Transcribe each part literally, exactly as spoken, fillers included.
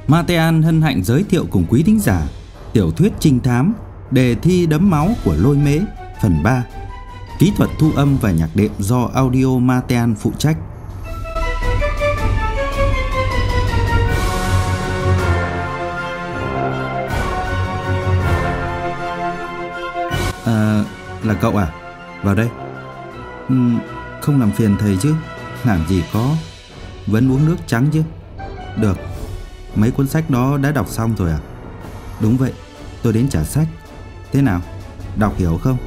Matean hân hạnh giới thiệu cùng quý thính giả tiểu thuyết trinh thám Đề thi đẫm máu của Lôi Mễ phần ba. Kỹ thuật thu âm và nhạc đệm do Audio Matean phụ trách. À, là cậu à? Vào đây. Ừ, không làm phiền thầy chứ? Làm gì có. Vẫn uống nước trắng chứ? Được. Mấy cuốn sách đó đã đọc xong rồi à? Đúng vậy, tôi đến trả sách. Thế nào? Đọc hiểu không?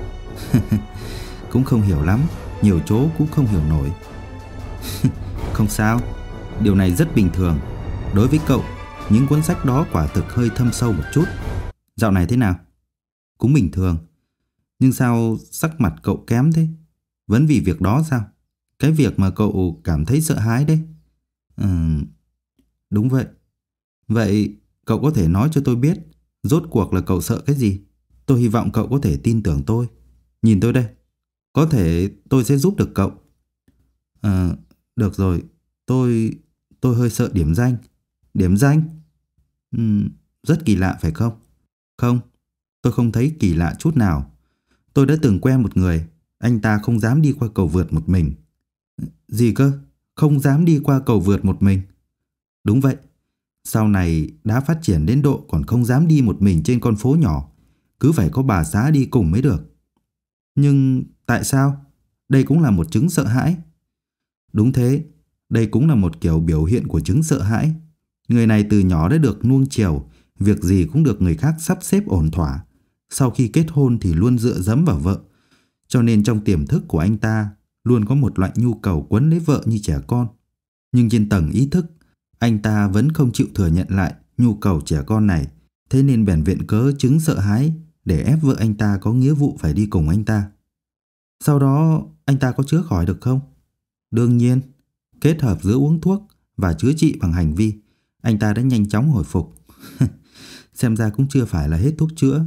Cũng không hiểu lắm, nhiều chỗ cũng không hiểu nổi. Không sao, điều này rất bình thường. Đối với cậu, những cuốn sách đó quả thực hơi thâm sâu một chút. Dạo này thế nào? Cũng bình thường. Nhưng sao sắc mặt cậu kém thế? Vẫn vì việc đó sao? Cái việc mà cậu cảm thấy sợ hãi đấy. Ừ, đúng vậy. Vậy cậu có thể nói cho tôi biết rốt cuộc là cậu sợ cái gì? Tôi hy vọng cậu có thể tin tưởng tôi. Nhìn tôi đây. Có thể tôi sẽ giúp được cậu. À, được rồi. Tôi... tôi hơi sợ điểm danh. Điểm danh? Ừ, rất kỳ lạ phải không? Không, tôi không thấy kỳ lạ chút nào. Tôi đã từng quen một người. Anh ta không dám đi qua cầu vượt một mình. Gì cơ? Không dám đi qua cầu vượt một mình? Đúng vậy. Sau này đã phát triển đến độ còn không dám đi một mình trên con phố nhỏ. Cứ phải có bà xã đi cùng mới được. Nhưng tại sao? Đây cũng là một chứng sợ hãi. Đúng thế, đây cũng là một kiểu biểu hiện của chứng sợ hãi. Người này từ nhỏ đã được nuông chiều, việc gì cũng được người khác sắp xếp ổn thỏa. Sau khi kết hôn thì luôn dựa dẫm vào vợ. Cho nên trong tiềm thức của anh ta luôn có một loại nhu cầu quấn lấy vợ như trẻ con. Nhưng trên tầng ý thức, anh ta vẫn không chịu thừa nhận lại nhu cầu trẻ con này. Thế nên bèn viện cớ chứng sợ hãi để ép vợ anh ta có nghĩa vụ phải đi cùng anh ta. Sau đó anh ta có chữa khỏi được không? Đương nhiên, kết hợp giữa uống thuốc và chữa trị bằng hành vi, anh ta đã nhanh chóng hồi phục. Xem ra cũng chưa phải là hết thuốc chữa.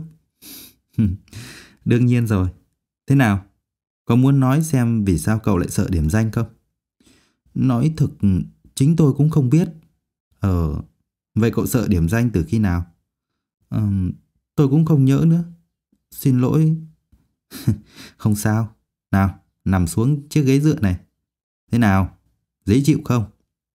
Đương nhiên rồi. Thế nào? Có muốn nói xem vì sao cậu lại sợ điểm danh không? Nói thực, chính tôi cũng không biết. Ờ, vậy cậu sợ điểm danh từ khi nào? Ờ, tôi cũng không nhớ nữa. Xin lỗi. Không sao. Nào, nằm xuống chiếc ghế dựa này. Thế nào? Dễ chịu không?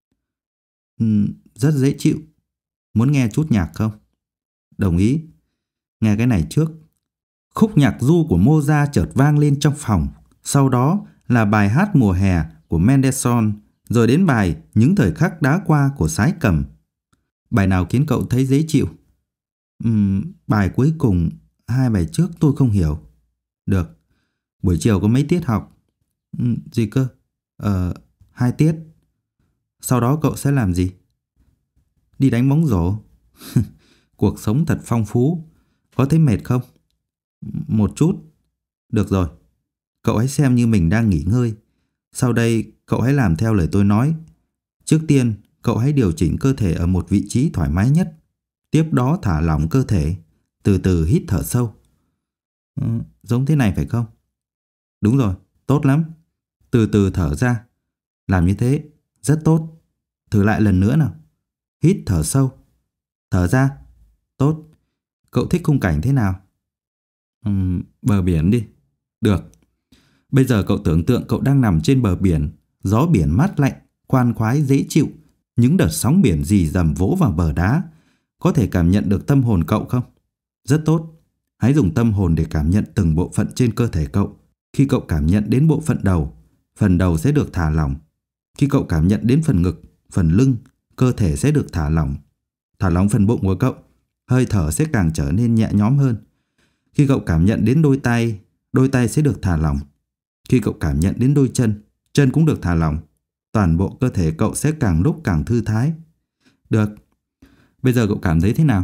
Ừ, rất dễ chịu. Muốn nghe chút nhạc không? Đồng ý. Nghe cái này trước. Khúc nhạc ru của Mozart chợt vang lên trong phòng. Sau đó là bài hát Mùa hè của Mendelssohn. Rồi đến bài Những thời khắc đã qua của Sái Cầm. Bài nào khiến cậu thấy dễ chịu? Uhm, bài cuối cùng. Hai bài trước tôi không hiểu. Được. Buổi chiều có mấy tiết học? Uhm, gì cơ? Ờ, hai tiết. Sau đó cậu sẽ làm gì? Đi đánh bóng rổ. Cuộc sống thật phong phú. Có thấy mệt không? Một chút. Được rồi. Cậu hãy xem như mình đang nghỉ ngơi. Sau đây cậu hãy làm theo lời tôi nói. Trước tiên cậu hãy điều chỉnh cơ thể ở một vị trí thoải mái nhất. Tiếp đó thả lỏng cơ thể. Từ từ hít thở sâu. Ừ, giống thế này phải không? Đúng rồi, tốt lắm. Từ từ thở ra. Làm như thế, rất tốt. Thử lại lần nữa nào. Hít thở sâu. Thở ra. Tốt. Cậu thích khung cảnh thế nào? Uhm, bờ biển đi. Được. Bây giờ cậu tưởng tượng cậu đang nằm trên bờ biển. Gió biển mát lạnh, khoan khoái dễ chịu. Những đợt sóng biển rì rầm vỗ vào bờ đá. Có thể cảm nhận được tâm hồn cậu không? Rất tốt. Hãy dùng tâm hồn để cảm nhận từng bộ phận trên cơ thể cậu. Khi cậu cảm nhận đến bộ phận đầu, phần đầu sẽ được thả lỏng. Khi cậu cảm nhận đến phần ngực, phần lưng, cơ thể sẽ được thả lỏng. Thả lỏng phần bụng của cậu, hơi thở sẽ càng trở nên nhẹ nhõm hơn. Khi cậu cảm nhận đến đôi tay, đôi tay sẽ được thả lỏng. Khi cậu cảm nhận đến đôi chân, chân cũng được thả lỏng. Toàn bộ cơ thể cậu sẽ càng lúc càng thư thái. Được. Bây giờ cậu cảm thấy thế nào?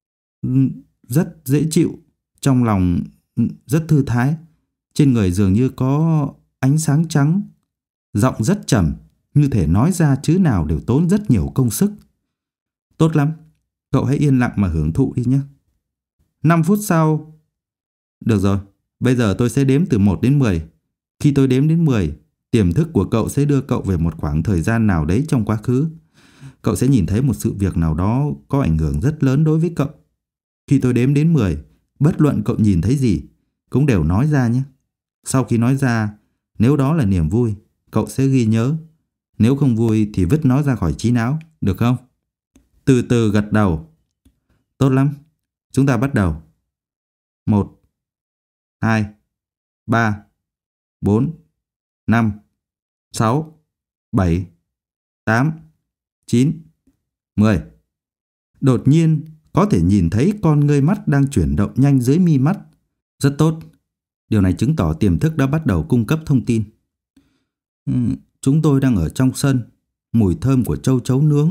Rất dễ chịu. Trong lòng rất thư thái. Trên người dường như có ánh sáng trắng. Giọng rất trầm, như thể nói ra chữ nào đều tốn rất nhiều công sức. Tốt lắm. Cậu hãy yên lặng mà hưởng thụ đi nhé. năm phút sau. Được rồi. Bây giờ tôi sẽ đếm từ một đến mười. Khi tôi đếm đến mười, tiềm thức của cậu sẽ đưa cậu về một khoảng thời gian nào đấy trong quá khứ. Cậu cậu sẽ nhìn thấy một sự việc nào đó có ảnh hưởng rất lớn đối với cậu. Khi tôi đếm đến mười, bất luận cậu nhìn thấy gì, cũng đều nói ra nhé. Sau khi nói ra, nếu đó là niềm vui, cậu sẽ ghi nhớ. Nếu không vui thì vứt nó ra khỏi trí não, được không? Từ từ gật đầu. Tốt lắm, chúng ta bắt đầu. Một, hai, ba, bốn, năm, sáu, bảy, tám, chín, mười. Đột nhiên có thể nhìn thấy con ngươi mắt đang chuyển động nhanh dưới mi mắt. Rất tốt. Điều này chứng tỏ tiềm thức đã bắt đầu cung cấp thông tin. Ừ, chúng tôi đang ở trong sân. Mùi thơm của châu chấu nướng.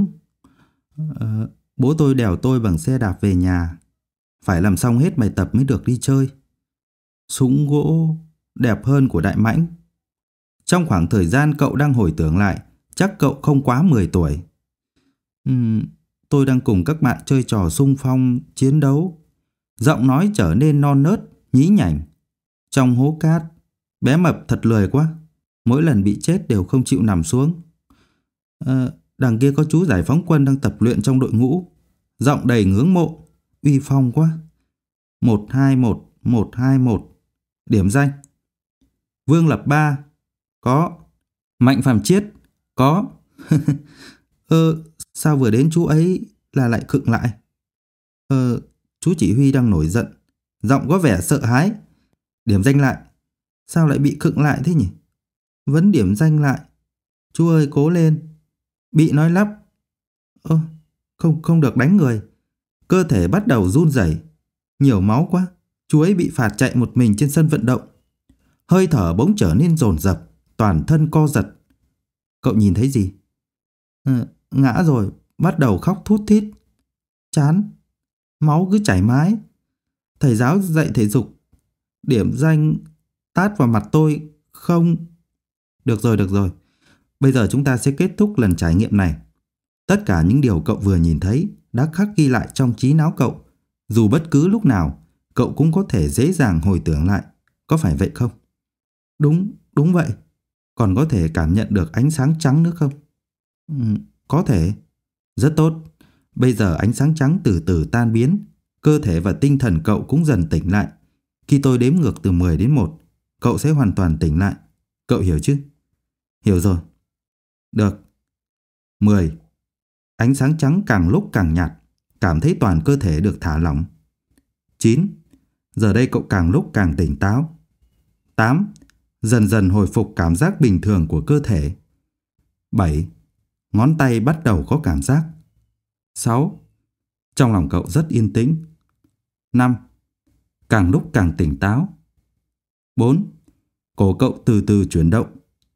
À, bố tôi đèo tôi bằng xe đạp về nhà. Phải làm xong hết bài tập mới được đi chơi. Súng gỗ đẹp hơn của Đại Mãnh. Trong khoảng thời gian cậu đang hồi tưởng lại, chắc cậu không quá mười tuổi. Uhm, tôi đang cùng các bạn chơi trò xung phong, chiến đấu. Giọng nói trở nên non nớt, nhí nhảnh. Trong hố cát, bé mập thật lười quá. Mỗi lần bị chết đều không chịu nằm xuống. À, đằng kia có chú giải phóng quân đang tập luyện trong đội ngũ. Giọng đầy ngưỡng mộ, uy phong quá. Một hai một, một hai một. Điểm danh. Vương Lập Ba. Có. Mạnh Phàm Chiết. Có. Ơ, sao vừa đến chú ấy là lại khựng lại? Ờ, chú chỉ huy đang nổi giận. Giọng có vẻ sợ hãi. Điểm danh lại. Sao lại bị khựng lại thế nhỉ? Vẫn điểm danh lại. Chú ơi cố lên. Bị nói lắp. Ơ, không, không được đánh người. Cơ thể bắt đầu run rẩy. Nhiều máu quá. Chú ấy bị phạt chạy một mình trên sân vận động. Hơi thở bỗng trở nên dồn dập, toàn thân co giật. Cậu nhìn thấy gì? À, ngã rồi, bắt đầu khóc thút thít. Chán. Máu cứ chảy mái. Thầy giáo dạy thể dục. Điểm danh tát vào mặt tôi. Không. Được rồi, được rồi. Bây giờ chúng ta sẽ kết thúc lần trải nghiệm này. Tất cả những điều cậu vừa nhìn thấy đã khắc ghi lại trong trí não cậu. Dù bất cứ lúc nào, cậu cũng có thể dễ dàng hồi tưởng lại. Có phải vậy không? Đúng, đúng vậy. Còn có thể cảm nhận được ánh sáng trắng nữa không? Ừ, có thể. Rất tốt. Bây giờ ánh sáng trắng từ từ tan biến. Cơ thể và tinh thần cậu cũng dần tỉnh lại. Khi tôi đếm ngược từ mười đến một, cậu sẽ hoàn toàn tỉnh lại. Cậu hiểu chứ? Hiểu rồi. Được. mười. Ánh sáng trắng càng lúc càng nhạt. Cảm thấy toàn cơ thể được thả lỏng. chín. Giờ đây cậu càng lúc càng tỉnh táo. tám. Dần dần hồi phục cảm giác bình thường của cơ thể. bảy. Ngón tay bắt đầu có cảm giác. sáu. Trong lòng cậu rất yên tĩnh. năm. Càng lúc càng tỉnh táo. bốn. Cổ cậu từ từ chuyển động.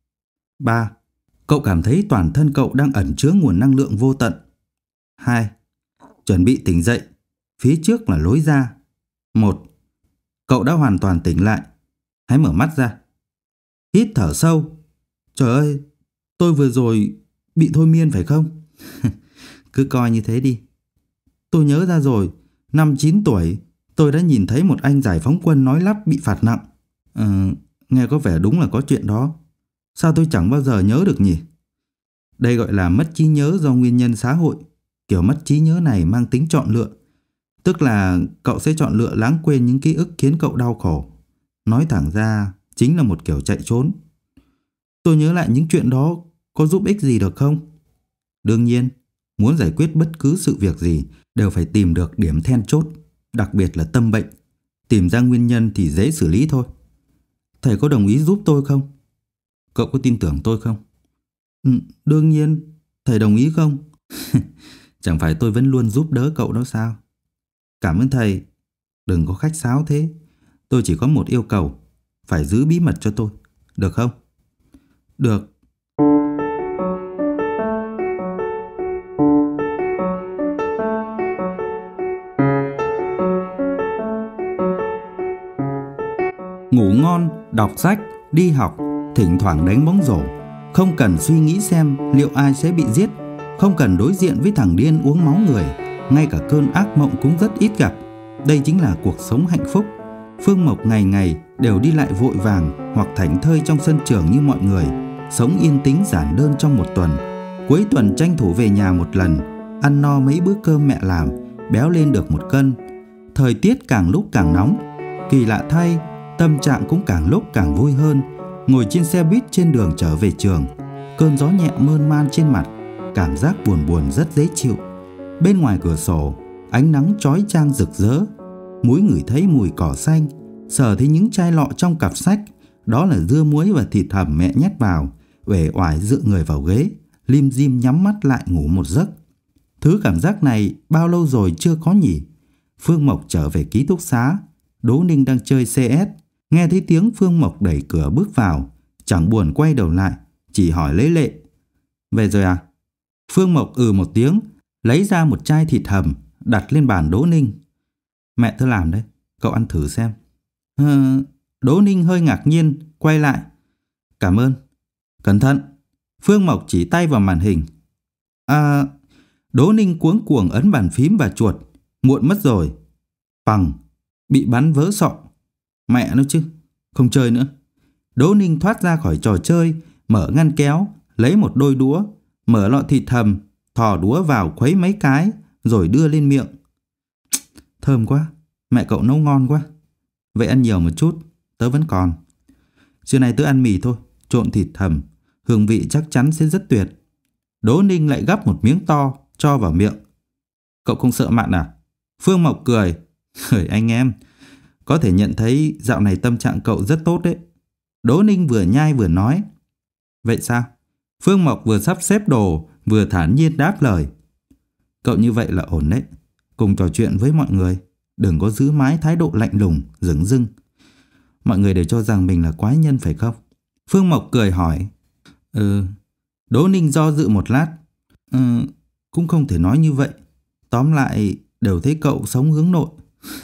ba. Cậu cảm thấy toàn thân cậu đang ẩn chứa nguồn năng lượng vô tận. hai. Chuẩn bị tỉnh dậy. Phía trước là lối ra. một. Cậu đã hoàn toàn tỉnh lại. Hãy mở mắt ra. Hít thở sâu. Trời ơi, tôi vừa rồi bị thôi miên phải không? Cứ coi như thế đi. Tôi nhớ ra rồi. Năm chín tuổi, tôi đã nhìn thấy một anh giải phóng quân nói lắp bị phạt nặng. À, nghe có vẻ đúng là có chuyện đó. Sao tôi chẳng bao giờ nhớ được nhỉ? Đây gọi là mất trí nhớ do nguyên nhân xã hội. Kiểu mất trí nhớ này mang tính chọn lựa. Tức là cậu sẽ chọn lựa lãng quên những ký ức khiến cậu đau khổ. Nói thẳng ra chính là một kiểu chạy trốn. Tôi nhớ lại những chuyện đó có giúp ích gì được không? Đương nhiên, muốn giải quyết bất cứ sự việc gì đều phải tìm được điểm then chốt, đặc biệt là tâm bệnh. Tìm ra nguyên nhân thì dễ xử lý thôi. Thầy có đồng ý giúp tôi không? Cậu có tin tưởng tôi không? Ừ, đương nhiên. Thầy đồng ý không? Chẳng phải tôi vẫn luôn giúp đỡ cậu đó sao? Cảm ơn thầy. Đừng có khách sáo thế. Tôi chỉ có một yêu cầu. Phải giữ bí mật cho tôi. Được không? Được. Ngủ ngon, đọc sách, đi học, thỉnh thoảng đánh bóng rổ. Không cần suy nghĩ xem liệu ai sẽ bị giết. Không cần đối diện với thằng điên uống máu người. Ngay cả cơn ác mộng cũng rất ít gặp. Đây chính là cuộc sống hạnh phúc. Phương Mộc ngày ngày đều đi lại vội vàng hoặc thảnh thơi trong sân trường như mọi người. Sống yên tĩnh giản đơn trong một tuần. Cuối tuần tranh thủ về nhà một lần, ăn no mấy bữa cơm mẹ làm, béo lên được một cân. Thời tiết càng lúc càng nóng. Kỳ lạ thay, tâm trạng cũng càng lúc càng vui hơn. Ngồi trên xe buýt trên đường trở về trường, cơn gió nhẹ mơn man trên mặt, cảm giác buồn buồn rất dễ chịu. Bên ngoài cửa sổ, ánh nắng chói chang rực rỡ. Mũi ngửi thấy mùi cỏ xanh, sờ thấy những chai lọ trong cặp sách. Đó là dưa muối và thịt hầm mẹ nhét vào. Uể oải dựa người vào ghế, lim dim nhắm mắt lại ngủ một giấc. Thứ cảm giác này bao lâu rồi chưa có nhỉ? Phương Mộc trở về ký túc xá. Đỗ Ninh đang chơi xê ét. Nghe thấy tiếng Phương Mộc đẩy cửa bước vào, chẳng buồn quay đầu lại, chỉ hỏi lấy lệ: "Về rồi à?" Phương Mộc ừ một tiếng, lấy ra một chai thịt hầm, đặt lên bàn Đỗ Ninh. "Mẹ tớ làm đấy, cậu ăn thử xem." Ờ... Đỗ Ninh hơi ngạc nhiên, quay lại: "Cảm ơn." "Cẩn thận." Phương Mộc chỉ tay vào màn hình. À... Đỗ Ninh cuống cuồng ấn bàn phím và chuột. Muộn mất rồi. Bằng, bị bắn vỡ sọ. Mẹ nó chứ, không chơi nữa. Đỗ Ninh thoát ra khỏi trò chơi, mở ngăn kéo, lấy một đôi đũa, mở lọ thịt hầm, thò đũa vào khuấy mấy cái, rồi đưa lên miệng. Thơm quá, mẹ cậu nấu ngon quá. Vậy ăn nhiều một chút, tớ vẫn còn. Trưa nay tớ ăn mì thôi, trộn thịt hầm, hương vị chắc chắn sẽ rất tuyệt. Đỗ Ninh lại gắp một miếng to, cho vào miệng. Cậu không sợ mặn à? Phương Mộc cười. Khởi anh em, có thể nhận thấy dạo này tâm trạng cậu rất tốt đấy. Đỗ Ninh vừa nhai vừa nói. Vậy sao? Phương Mộc vừa sắp xếp đồ, vừa thản nhiên đáp lời. Cậu như vậy là ổn đấy. Cùng trò chuyện với mọi người, đừng có giữ mãi thái độ lạnh lùng, dửng dưng. Mọi người đều cho rằng mình là quái nhân phải không? Phương Mộc cười hỏi. Ừ. Đỗ Ninh do dự một lát. Ừ, cũng không thể nói như vậy. Tóm lại, đều thấy cậu sống hướng nội.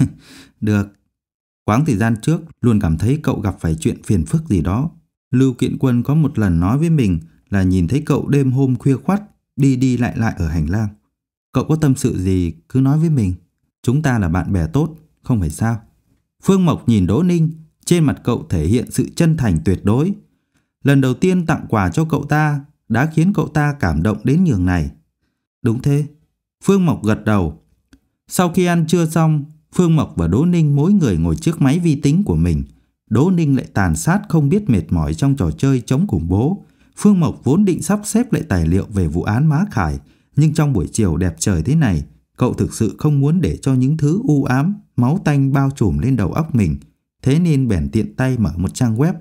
Được. Quãng thời gian trước, luôn cảm thấy cậu gặp phải chuyện phiền phức gì đó. Lưu Kiện Quân có một lần nói với mình là nhìn thấy cậu đêm hôm khuya khoắt, đi đi lại lại ở hành lang. Cậu có tâm sự gì cứ nói với mình. Chúng ta là bạn bè tốt, không phải sao? Phương Mộc nhìn Đỗ Ninh, trên mặt cậu thể hiện sự chân thành tuyệt đối. Lần đầu tiên tặng quà cho cậu ta đã khiến cậu ta cảm động đến nhường này. Đúng thế. Phương Mộc gật đầu. Sau khi ăn trưa xong, Phương Mộc và Đỗ Ninh mỗi người ngồi trước máy vi tính của mình. Đỗ Ninh lại tàn sát không biết mệt mỏi trong trò chơi chống khủng bố. Phương Mộc vốn định sắp xếp lại tài liệu về vụ án Má Khải, nhưng trong buổi chiều đẹp trời thế này, cậu thực sự không muốn để cho những thứ u ám, máu tanh bao trùm lên đầu óc mình. Thế nên bèn tiện tay mở một trang web.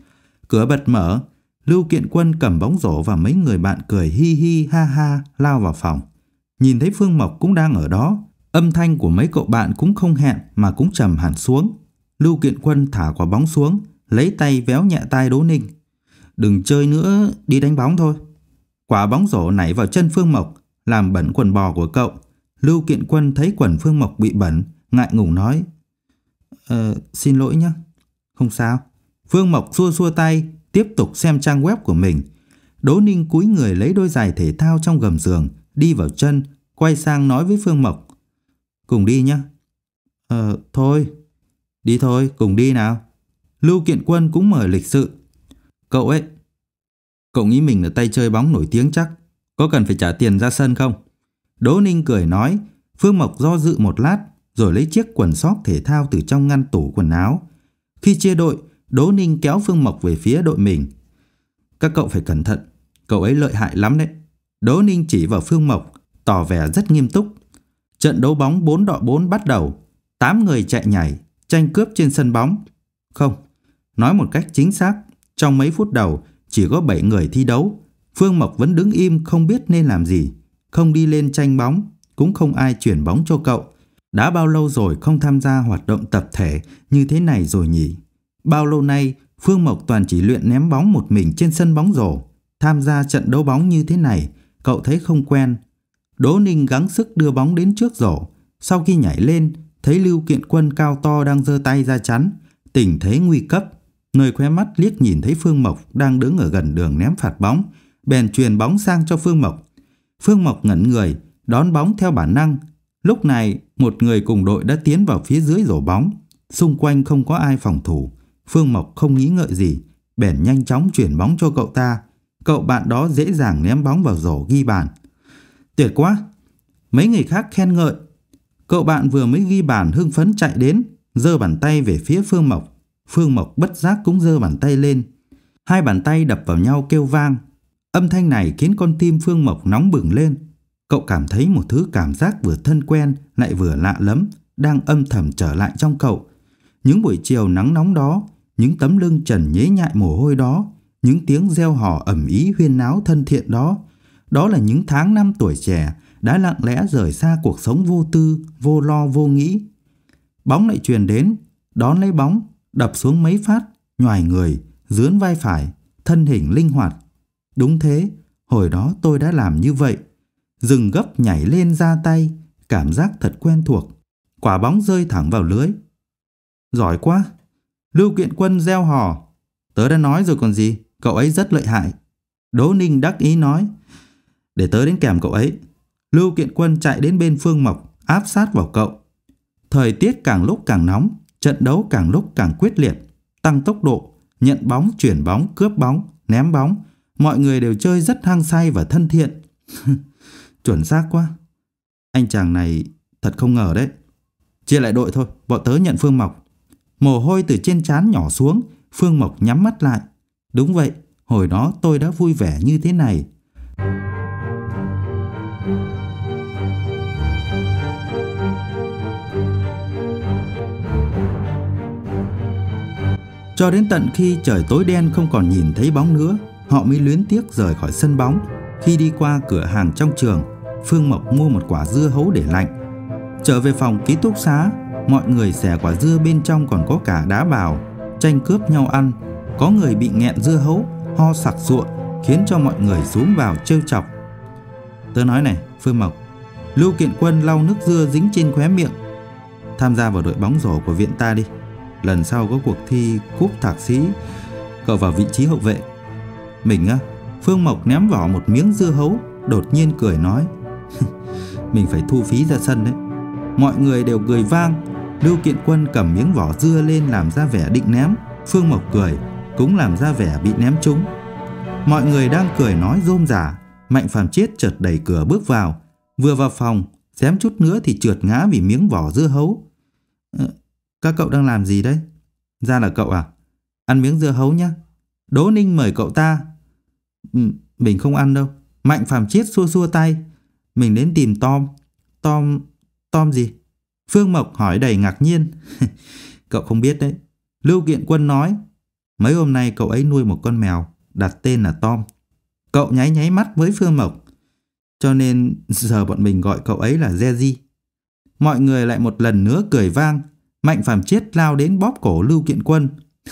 Cửa bật mở, Lưu Kiện Quân cầm bóng rổ và mấy người bạn cười hi hi ha ha lao vào phòng. Nhìn thấy Phương Mộc cũng đang ở đó, âm thanh của mấy cậu bạn cũng không hẹn mà cũng trầm hẳn xuống. Lưu Kiện Quân thả quả bóng xuống, lấy tay véo nhẹ tai Đỗ Ninh. Đừng chơi nữa, đi đánh bóng thôi. Quả bóng rổ nảy vào chân Phương Mộc, làm bẩn quần bò của cậu. Lưu Kiện Quân thấy quần Phương Mộc bị bẩn, ngại ngùng nói. Ờ, xin lỗi nhé. Không sao. Phương Mộc xua xua tay, tiếp tục xem trang web của mình. Đỗ Ninh cúi người lấy đôi giày thể thao trong gầm giường, đi vào chân, quay sang nói với Phương Mộc. Cùng đi nhé. Ờ, thôi. Đi thôi, cùng đi nào. Lưu Kiện Quân cũng mời lịch sự. Cậu ấy, cậu nghĩ mình là tay chơi bóng nổi tiếng chắc. Có cần phải trả tiền ra sân không? Đỗ Ninh cười nói. Phương Mộc do dự một lát, rồi lấy chiếc quần sóc thể thao từ trong ngăn tủ quần áo. Khi chia đội, Đỗ Ninh kéo Phương Mộc về phía đội mình. Các cậu phải cẩn thận, cậu ấy lợi hại lắm đấy. Đỗ Ninh chỉ vào Phương Mộc, tỏ vẻ rất nghiêm túc. Trận đấu bóng bốn đọ bốn bắt đầu. Tám người chạy nhảy, tranh cướp trên sân bóng. Không, nói một cách chính xác, trong mấy phút đầu chỉ có bảy người thi đấu. Phương Mộc vẫn đứng im không biết nên làm gì. Không đi lên tranh bóng, cũng không ai chuyển bóng cho cậu. Đã bao lâu rồi không tham gia hoạt động tập thể như thế này rồi nhỉ? Bao lâu nay Phương Mộc toàn chỉ luyện ném bóng một mình trên sân bóng rổ. Tham gia trận đấu bóng như thế này, cậu thấy không quen. Đỗ Ninh gắng sức đưa bóng đến trước rổ. Sau khi nhảy lên, thấy Lưu Kiện Quân cao to đang giơ tay ra chắn. Tình thế nguy cấp. Nơi khóe mắt liếc nhìn thấy Phương Mộc đang đứng ở gần đường ném phạt bóng, bèn truyền bóng sang cho Phương Mộc. Phương Mộc ngẩn người, đón bóng theo bản năng. Lúc này, một người cùng đội đã tiến vào phía dưới rổ bóng. Xung quanh không có ai phòng thủ. Phương Mộc không nghĩ ngợi gì, bèn nhanh chóng chuyển bóng cho cậu ta. cậu bạn đó dễ dàng ném bóng vào rổ ghi bàn. Tuyệt quá! Mấy người khác khen ngợi. Cậu bạn vừa mới ghi bàn hưng phấn chạy đến, giơ bàn tay về phía Phương Mộc. Phương Mộc bất giác cũng giơ bàn tay lên. Hai bàn tay đập vào nhau kêu vang. Âm thanh này khiến con tim Phương Mộc nóng bừng lên. Cậu cảm thấy một thứ cảm giác vừa thân quen lại vừa lạ lẫm đang âm thầm trở lại trong cậu. Những buổi chiều nắng nóng đó, những tấm lưng trần nhễ nhại mồ hôi đó, những tiếng reo hò ầm ĩ huyên náo thân thiện đó, đó là những tháng năm tuổi trẻ đã lặng lẽ rời xa cuộc sống vô tư, vô lo, vô nghĩ. Bóng lại truyền đến, đón lấy bóng, đập xuống mấy phát, nhoài người, dướn vai phải, thân hình linh hoạt. Đúng thế, hồi đó tôi đã làm như vậy. Dừng gấp nhảy lên ra tay, cảm giác thật quen thuộc. Quả bóng rơi thẳng vào lưới. Giỏi quá! Lưu Kiện Quân reo hò. Tớ đã nói rồi còn gì, cậu ấy rất lợi hại. Đỗ Ninh đắc ý nói. Để tớ đến kèm cậu ấy. Lưu Kiện Quân chạy đến bên Phương Mộc, áp sát vào cậu. Thời tiết càng lúc càng nóng, trận đấu càng lúc càng quyết liệt. Tăng tốc độ, nhận bóng, chuyển bóng, cướp bóng, ném bóng. Mọi người đều chơi rất hăng say và thân thiện. Chuẩn xác quá. Anh chàng này thật không ngờ đấy. Chia lại đội thôi, bọn tớ nhận Phương Mộc. Mồ hôi từ trên trán nhỏ xuống, Phương Mộc nhắm mắt lại. Đúng vậy, hồi đó tôi đã vui vẻ như thế này. Cho đến tận khi trời tối đen không còn nhìn thấy bóng nữa, họ mới luyến tiếc rời khỏi sân bóng. Khi đi qua cửa hàng trong trường, Phương Mộc mua một quả dưa hấu để lạnh. Trở về phòng ký túc xá, mọi người xẻ quả dưa bên trong còn có cả đá bào, tranh cướp nhau ăn. Có người bị nghẹn dưa hấu, ho sặc sụa, khiến cho mọi người xúm vào trêu chọc. Tớ nói này, Phương Mộc, Lưu Kiện Quân lau nước dưa dính trên khóe miệng. Tham gia vào đội bóng rổ của viện ta đi. Lần sau có cuộc thi cúp thạc sĩ, cậu vào vị trí hậu vệ. Mình á? Phương Mộc ném vỏ một miếng dưa hấu, đột nhiên cười nói. Mình phải thu phí ra sân đấy. Mọi người đều cười vang. Lưu Kiện Quân cầm miếng vỏ dưa lên làm ra vẻ định ném. Phương Mộc cười, cũng làm ra vẻ bị ném trúng. Mọi người đang cười nói rôm rả. Mạnh Phàm Chiết chợt đẩy cửa bước vào. Vừa vào phòng, xém chút nữa thì trượt ngã vì miếng vỏ dưa hấu. ờ, Các cậu đang làm gì đấy? Ra là cậu à? Ăn miếng dưa hấu nhá. Đỗ Ninh mời cậu ta. ừ, Mình không ăn đâu. Mạnh Phàm Chiết xua xua tay. Mình đến tìm Tom. Tom... Tom gì? Phương Mộc hỏi đầy ngạc nhiên. Cậu không biết đấy. Lưu Kiện Quân nói. Mấy hôm nay cậu ấy nuôi một con mèo, đặt tên là Tom. Cậu nháy nháy mắt với Phương Mộc. Cho nên giờ bọn mình gọi cậu ấy là Jerry. Mọi người lại một lần nữa cười vang. Mạnh Phàm Chiết lao đến bóp cổ Lưu Kiện Quân.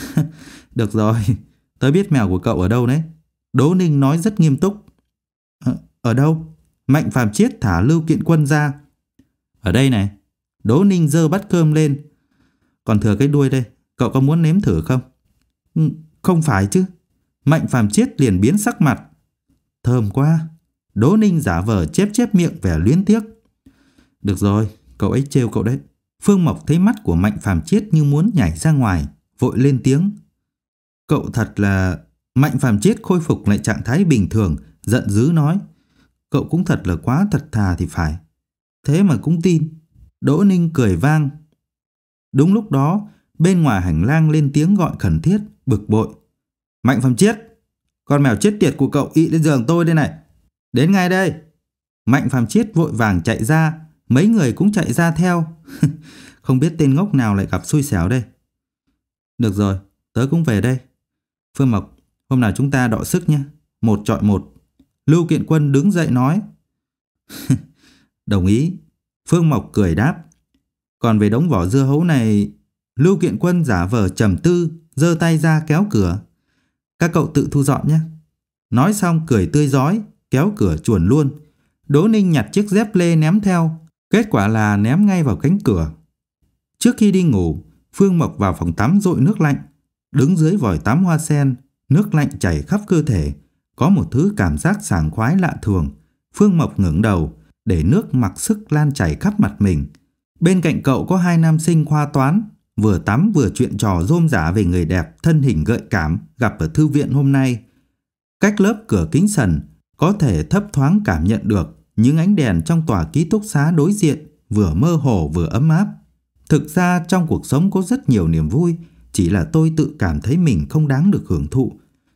Được rồi, tớ biết mèo của cậu ở đâu đấy. Đỗ Ninh nói rất nghiêm túc. Ở, ở đâu? Mạnh Phàm Chiết thả Lưu Kiện Quân ra. Ở đây này. Đỗ Ninh giơ bát cơm lên. Còn thừa cái đuôi đây, cậu có muốn nếm thử không? Ừ, không phải chứ. Mạnh Phàm Chiết liền biến sắc mặt. Thơm quá. Đỗ Ninh giả vờ chép chép miệng vẻ luyến tiếc. Được rồi, cậu ấy trêu cậu đấy. Phương Mộc thấy mắt của Mạnh Phàm Chiết như muốn nhảy ra ngoài, vội lên tiếng. Cậu thật là... Mạnh Phàm Chiết khôi phục lại trạng thái bình thường, giận dữ nói. Cậu cũng thật là quá thật thà thì phải. Thế mà cũng tin. Đỗ Ninh cười vang. Đúng lúc đó, bên ngoài hành lang lên tiếng gọi khẩn thiết, bực bội. Mạnh Phàm Chiết, con mèo chết tiệt của cậu ị lên giường tôi đây này. Đến ngay đây. Mạnh Phàm Chiết vội vàng chạy ra. Mấy người cũng chạy ra theo. Không biết tên ngốc nào lại gặp xui xẻo đây. Được rồi, tớ cũng về đây. Phương Mộc, hôm nào chúng ta đọ sức nhé. Một chọi một. Lưu Kiện Quân đứng dậy nói. Đồng ý. Phương Mộc cười đáp. Còn về đống vỏ dưa hấu này... Lưu Kiện Quân giả vờ trầm tư, giơ tay ra kéo cửa. Các cậu tự thu dọn nhé. Nói xong cười tươi rói, kéo cửa chuồn luôn. Đỗ Ninh nhặt chiếc dép lê ném theo. Kết quả là ném ngay vào cánh cửa. Trước khi đi ngủ, Phương Mộc vào phòng tắm dội nước lạnh. Đứng dưới vòi tắm hoa sen, nước lạnh chảy khắp cơ thể. Có một thứ cảm giác sảng khoái lạ thường. Phương Mộc ngẩng đầu, để nước mặc sức lan chảy khắp mặt mình. Bên cạnh cậu có hai nam sinh khoa toán, vừa tắm vừa chuyện trò rôm rả về người đẹp thân hình gợi cảm gặp ở thư viện hôm nay. Cách lớp cửa kính sần, có thể thấp thoáng cảm nhận được những ánh đèn trong tòa ký túc xá đối diện vừa mơ hồ vừa ấm áp. Thực ra trong cuộc sống có rất nhiều niềm vui, chỉ là tôi tự cảm thấy mình không đáng được hưởng thụ.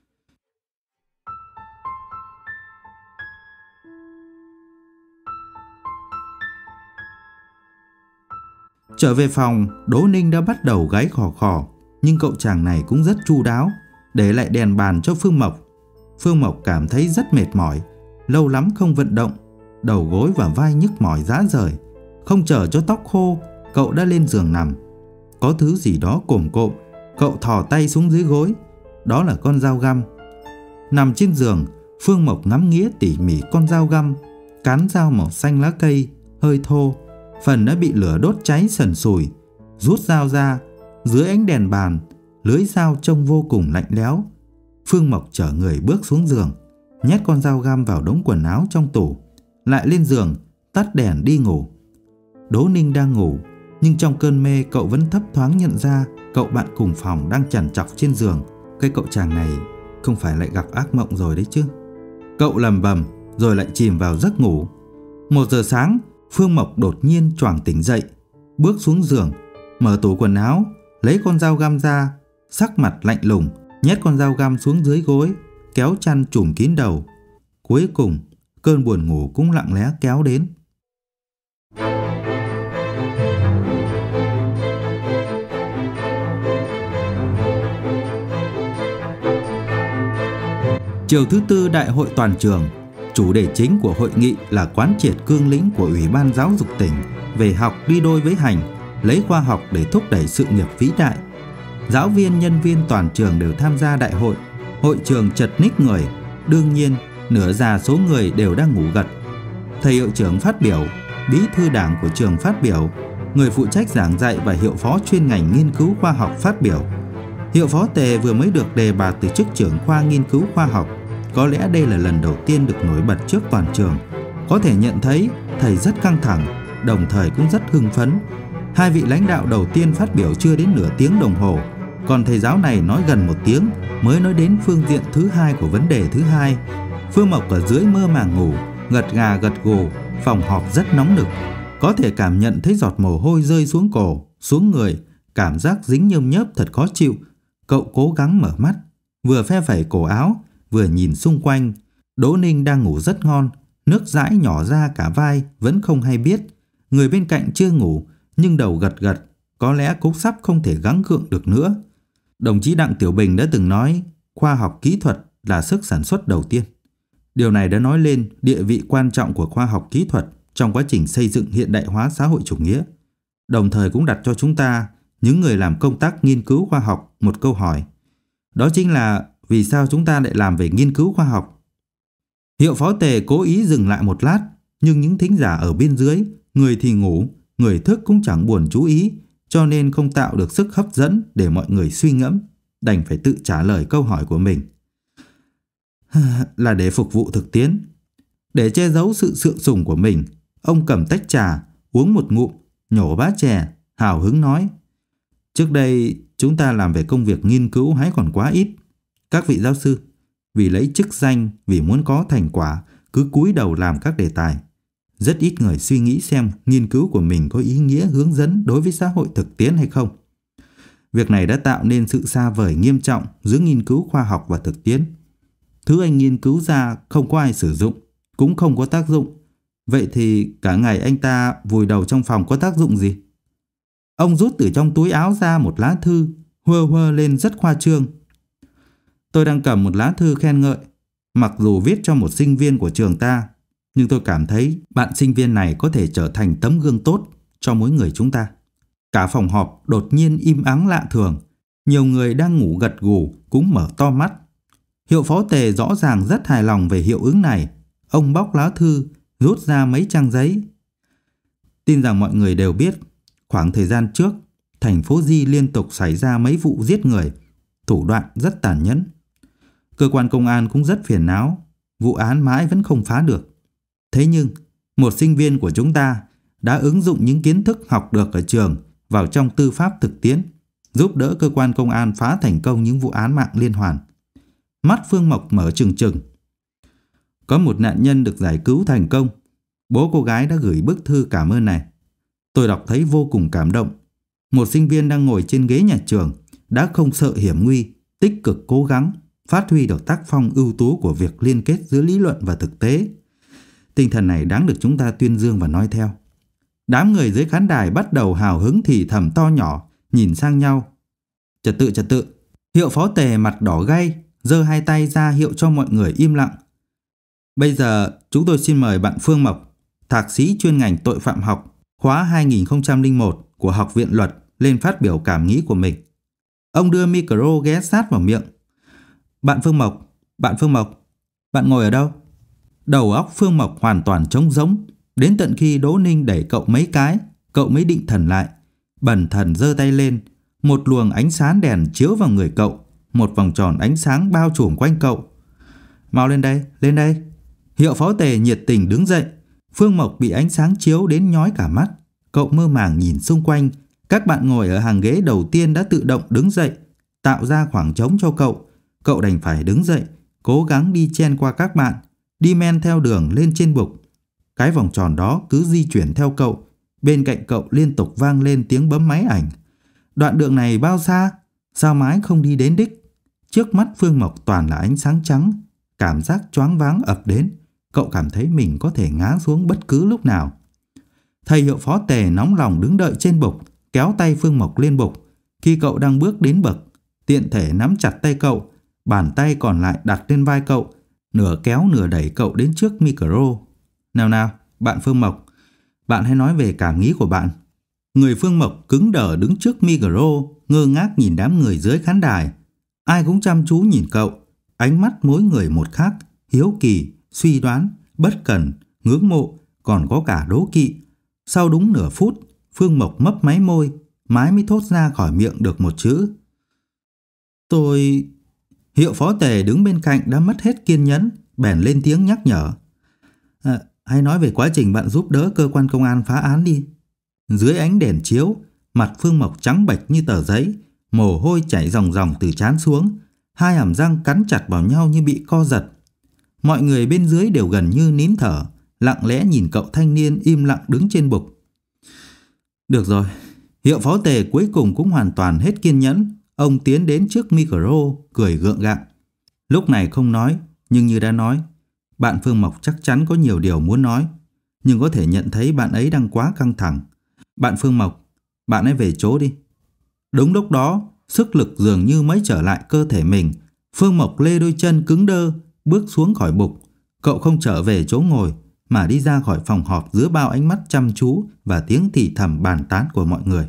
Trở về phòng, Đỗ Ninh đã bắt đầu gáy khò khò, nhưng cậu chàng này cũng rất chu đáo, để lại đèn bàn cho Phương Mộc. Phương Mộc cảm thấy rất mệt mỏi, lâu lắm không vận động, đầu gối và vai nhức mỏi rã rời. Không chờ cho tóc khô, cậu đã lên giường nằm. Có thứ gì đó cồm cộm, cậu thò tay xuống dưới gối, đó là con dao găm. Nằm trên giường, Phương Mộc ngắm nghía tỉ mỉ con dao găm, cán dao màu xanh lá cây, hơi thô, phần đã bị lửa đốt cháy sần sùi. Rút dao ra, dưới ánh đèn bàn, lưỡi dao trông vô cùng lạnh lẽo. Phương Mộc chở người bước xuống giường, nhét con dao găm vào đống quần áo trong tủ, lại lên giường, tắt đèn đi ngủ. Đỗ Ninh đang ngủ, nhưng trong cơn mê cậu vẫn thấp thoáng nhận ra cậu bạn cùng phòng đang chằn chọc trên giường. Cái cậu chàng này không phải lại gặp ác mộng rồi đấy chứ. Cậu lầm bầm rồi lại chìm vào giấc ngủ. Một giờ sáng, Phương Mộc đột nhiên choàng tỉnh dậy, bước xuống giường, mở tủ quần áo, lấy con dao găm ra, sắc mặt lạnh lùng, nhét con dao găm xuống dưới gối, kéo chăn trùm kín đầu. Cuối cùng, cơn buồn ngủ cũng lặng lẽ kéo đến. Chiều thứ tư đại hội toàn trường, chủ đề chính của hội nghị là quán triệt cương lĩnh của Ủy ban Giáo dục tỉnh về học đi đôi với hành, lấy khoa học để thúc đẩy sự nghiệp vĩ đại. Giáo viên, nhân viên toàn trường đều tham gia đại hội. Hội trường chật ních người, đương nhiên nửa già số người đều đang ngủ gật. Thầy hiệu trưởng phát biểu, bí thư đảng của trường phát biểu, người phụ trách giảng dạy và hiệu phó chuyên ngành nghiên cứu khoa học phát biểu. Hiệu phó Tề vừa mới được đề bạt từ chức trưởng khoa nghiên cứu khoa học. Có lẽ đây là lần đầu tiên được nổi bật trước toàn trường. Có thể nhận thấy thầy rất căng thẳng, đồng thời cũng rất hưng phấn. Hai vị lãnh đạo đầu tiên phát biểu chưa đến nửa tiếng đồng hồ, còn thầy giáo này nói gần một tiếng mới nói đến phương diện thứ hai của vấn đề thứ hai. Phương Mộc ở dưới mơ màng ngủ, gật gà gật gù, phòng họp rất nóng nực. Có thể cảm nhận thấy giọt mồ hôi rơi xuống cổ, xuống người, cảm giác dính nhơm nhớp thật khó chịu. Cậu cố gắng mở mắt, vừa phe phẩy cổ áo, vừa nhìn xung quanh. Đỗ Ninh đang ngủ rất ngon, nước dãi nhỏ ra cả vai vẫn không hay biết. Người bên cạnh chưa ngủ, nhưng đầu gật gật, có lẽ cũng sắp không thể gắng gượng được nữa. Đồng chí Đặng Tiểu Bình đã từng nói, khoa học kỹ thuật là sức sản xuất đầu tiên. Điều này đã nói lên địa vị quan trọng của khoa học kỹ thuật trong quá trình xây dựng hiện đại hóa xã hội chủ nghĩa. Đồng thời cũng đặt cho chúng ta, những người làm công tác nghiên cứu khoa học, một câu hỏi. Đó chính là vì sao chúng ta lại làm về nghiên cứu khoa học? Hiệu phó Tề cố ý dừng lại một lát, nhưng những thính giả ở bên dưới, người thì ngủ, người thức cũng chẳng buồn chú ý, cho nên không tạo được sức hấp dẫn để mọi người suy ngẫm, đành phải tự trả lời câu hỏi của mình. Là để phục vụ thực tiễn. Để che giấu sự sượng sùng của mình, ông cầm tách trà, uống một ngụm, nhổ bát chè, hào hứng nói. Trước đây chúng ta làm về công việc nghiên cứu hãy còn quá ít. Các vị giáo sư, vì lấy chức danh, vì muốn có thành quả, cứ cúi đầu làm các đề tài. Rất ít người suy nghĩ xem nghiên cứu của mình có ý nghĩa hướng dẫn đối với xã hội thực tiễn hay không. Việc này đã tạo nên sự xa vời nghiêm trọng giữa nghiên cứu khoa học và thực tiễn. Thứ anh nghiên cứu ra không có ai sử dụng, cũng không có tác dụng. Vậy thì cả ngày anh ta vùi đầu trong phòng có tác dụng gì? Ông rút từ trong túi áo ra một lá thư, huơ huơ lên rất khoa trương. Tôi đang cầm một lá thư khen ngợi, mặc dù viết cho một sinh viên của trường ta, nhưng tôi cảm thấy bạn sinh viên này có thể trở thành tấm gương tốt cho mỗi người chúng ta. Cả phòng họp đột nhiên im ắng lạ thường, nhiều người đang ngủ gật gù cũng mở to mắt. Hiệu phó Tề rõ ràng rất hài lòng về hiệu ứng này. Ông bóc lá thư, rút ra mấy trang giấy. Tin rằng mọi người đều biết, khoảng thời gian trước, thành phố Di liên tục xảy ra mấy vụ giết người, thủ đoạn rất tàn nhẫn. Cơ quan công an cũng rất phiền não, vụ án mãi vẫn không phá được. Thế nhưng, một sinh viên của chúng ta đã ứng dụng những kiến thức học được ở trường vào trong tư pháp thực tiễn, giúp đỡ cơ quan công an phá thành công những vụ án mạng liên hoàn. mắt Phương Mộc mở trừng trừng. Có một nạn nhân được giải cứu thành công. Bố cô gái đã gửi bức thư cảm ơn này. Tôi đọc thấy vô cùng cảm động. Một sinh viên đang ngồi trên ghế nhà trường đã không sợ hiểm nguy, tích cực cố gắng, phát huy được tác phong ưu tú của việc liên kết giữa lý luận và thực tế. Tinh thần này đáng được chúng ta tuyên dương và nói theo. Đám người dưới khán đài bắt đầu hào hứng thì thầm to nhỏ, nhìn sang nhau. Trật tự, trật tự. Hiệu phó Tề mặt đỏ gay, giơ hai tay ra hiệu cho mọi người im lặng. Bây giờ chúng tôi xin mời bạn Phương Mộc, thạc sĩ chuyên ngành tội phạm học, khóa hai nghìn không trăm lẻ một của Học viện Luật lên phát biểu cảm nghĩ của mình. Ông đưa micro ghé sát vào miệng. Bạn Phương Mộc, bạn Phương Mộc, bạn ngồi ở đâu? Đầu óc Phương Mộc hoàn toàn trống rỗng, đến tận khi Đỗ Ninh đẩy cậu mấy cái, cậu mới định thần lại. Bần thần giơ tay lên, một luồng ánh sáng đèn chiếu vào người cậu, một vòng tròn ánh sáng bao trùm quanh cậu. Mau lên đây, lên đây. Hiệu phó Tề nhiệt tình đứng dậy. Phương Mộc bị ánh sáng chiếu đến nhói cả mắt. Cậu mơ màng nhìn xung quanh. Các bạn ngồi ở hàng ghế đầu tiên đã tự động đứng dậy, tạo ra khoảng trống cho cậu. Cậu đành phải đứng dậy, cố gắng đi chen qua các bạn, đi men theo đường lên trên bục. Cái vòng tròn đó cứ di chuyển theo cậu. Bên cạnh cậu liên tục vang lên tiếng bấm máy ảnh. Đoạn đường này bao xa? Sao mãi không đi đến đích? Trước mắt Phương Mộc toàn là ánh sáng trắng. Cảm giác choáng váng ập đến. Cậu cảm thấy mình có thể ngã xuống bất cứ lúc nào. Thầy hiệu phó Tề nóng lòng đứng đợi trên bục, kéo tay Phương Mộc lên bục. Khi cậu đang bước đến bậc, tiện thể nắm chặt tay cậu, bàn tay còn lại đặt lên vai cậu, nửa kéo nửa đẩy cậu đến trước micro. Nào nào, bạn Phương Mộc, bạn hãy nói về cảm nghĩ của bạn. Người Phương Mộc cứng đờ đứng trước micro, ngơ ngác nhìn đám người dưới khán đài. Ai cũng chăm chú nhìn cậu, ánh mắt mỗi người một khác, hiếu kỳ, suy đoán, bất cần, ngưỡng mộ, còn có cả đố kỵ. Sau đúng nửa phút, Phương Mộc mấp máy môi, mái mới thốt ra khỏi miệng được một chữ. Tôi... Hiệu phó Tề đứng bên cạnh đã mất hết kiên nhẫn, bèn lên tiếng nhắc nhở. À, hãy nói về quá trình bạn giúp đỡ cơ quan công an phá án đi. Dưới ánh đèn chiếu, mặt Phương Mộc trắng bệch như tờ giấy, mồ hôi chảy ròng ròng từ trán xuống, hai hàm răng cắn chặt vào nhau như bị co giật. Mọi người bên dưới đều gần như nín thở, lặng lẽ nhìn cậu thanh niên im lặng đứng trên bục. Được rồi, hiệu phó Tề cuối cùng cũng hoàn toàn hết kiên nhẫn. Ông tiến đến trước micro, cười gượng gạo. Lúc này không nói, nhưng như đã nói, bạn Phương Mộc chắc chắn có nhiều điều muốn nói, nhưng có thể nhận thấy bạn ấy đang quá căng thẳng. Bạn Phương Mộc, bạn hãy về chỗ đi. Đúng lúc đó, sức lực dường như mới trở lại cơ thể mình. Phương Mộc lê đôi chân cứng đơ, bước xuống khỏi bục. Cậu không trở về chỗ ngồi, mà đi ra khỏi phòng họp giữa bao ánh mắt chăm chú và tiếng thì thầm bàn tán của mọi người.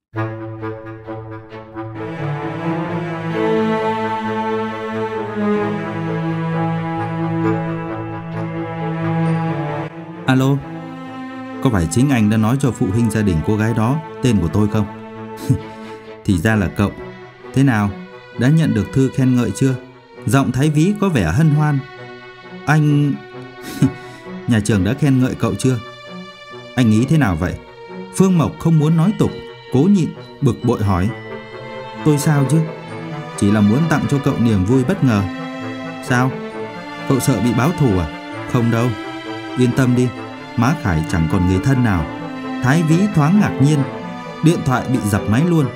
Alo, có phải chính anh đã nói cho phụ huynh gia đình cô gái đó tên của tôi không? Thì ra là cậu. Thế nào, đã nhận được thư khen ngợi chưa? Giọng Thái Vĩ có vẻ hân hoan. Anh... Nhà trường đã khen ngợi cậu chưa? Anh nghĩ thế nào vậy? Phương Mộc không muốn nói tục, cố nhịn, bực bội hỏi. Tôi sao chứ? Chỉ là muốn tặng cho cậu niềm vui bất ngờ. Sao? Cậu sợ bị báo thù à? Không đâu. Yên tâm đi, má Khải chẳng còn người thân nào. Thái Vĩ thoáng ngạc nhiên. Điện thoại bị dập máy luôn.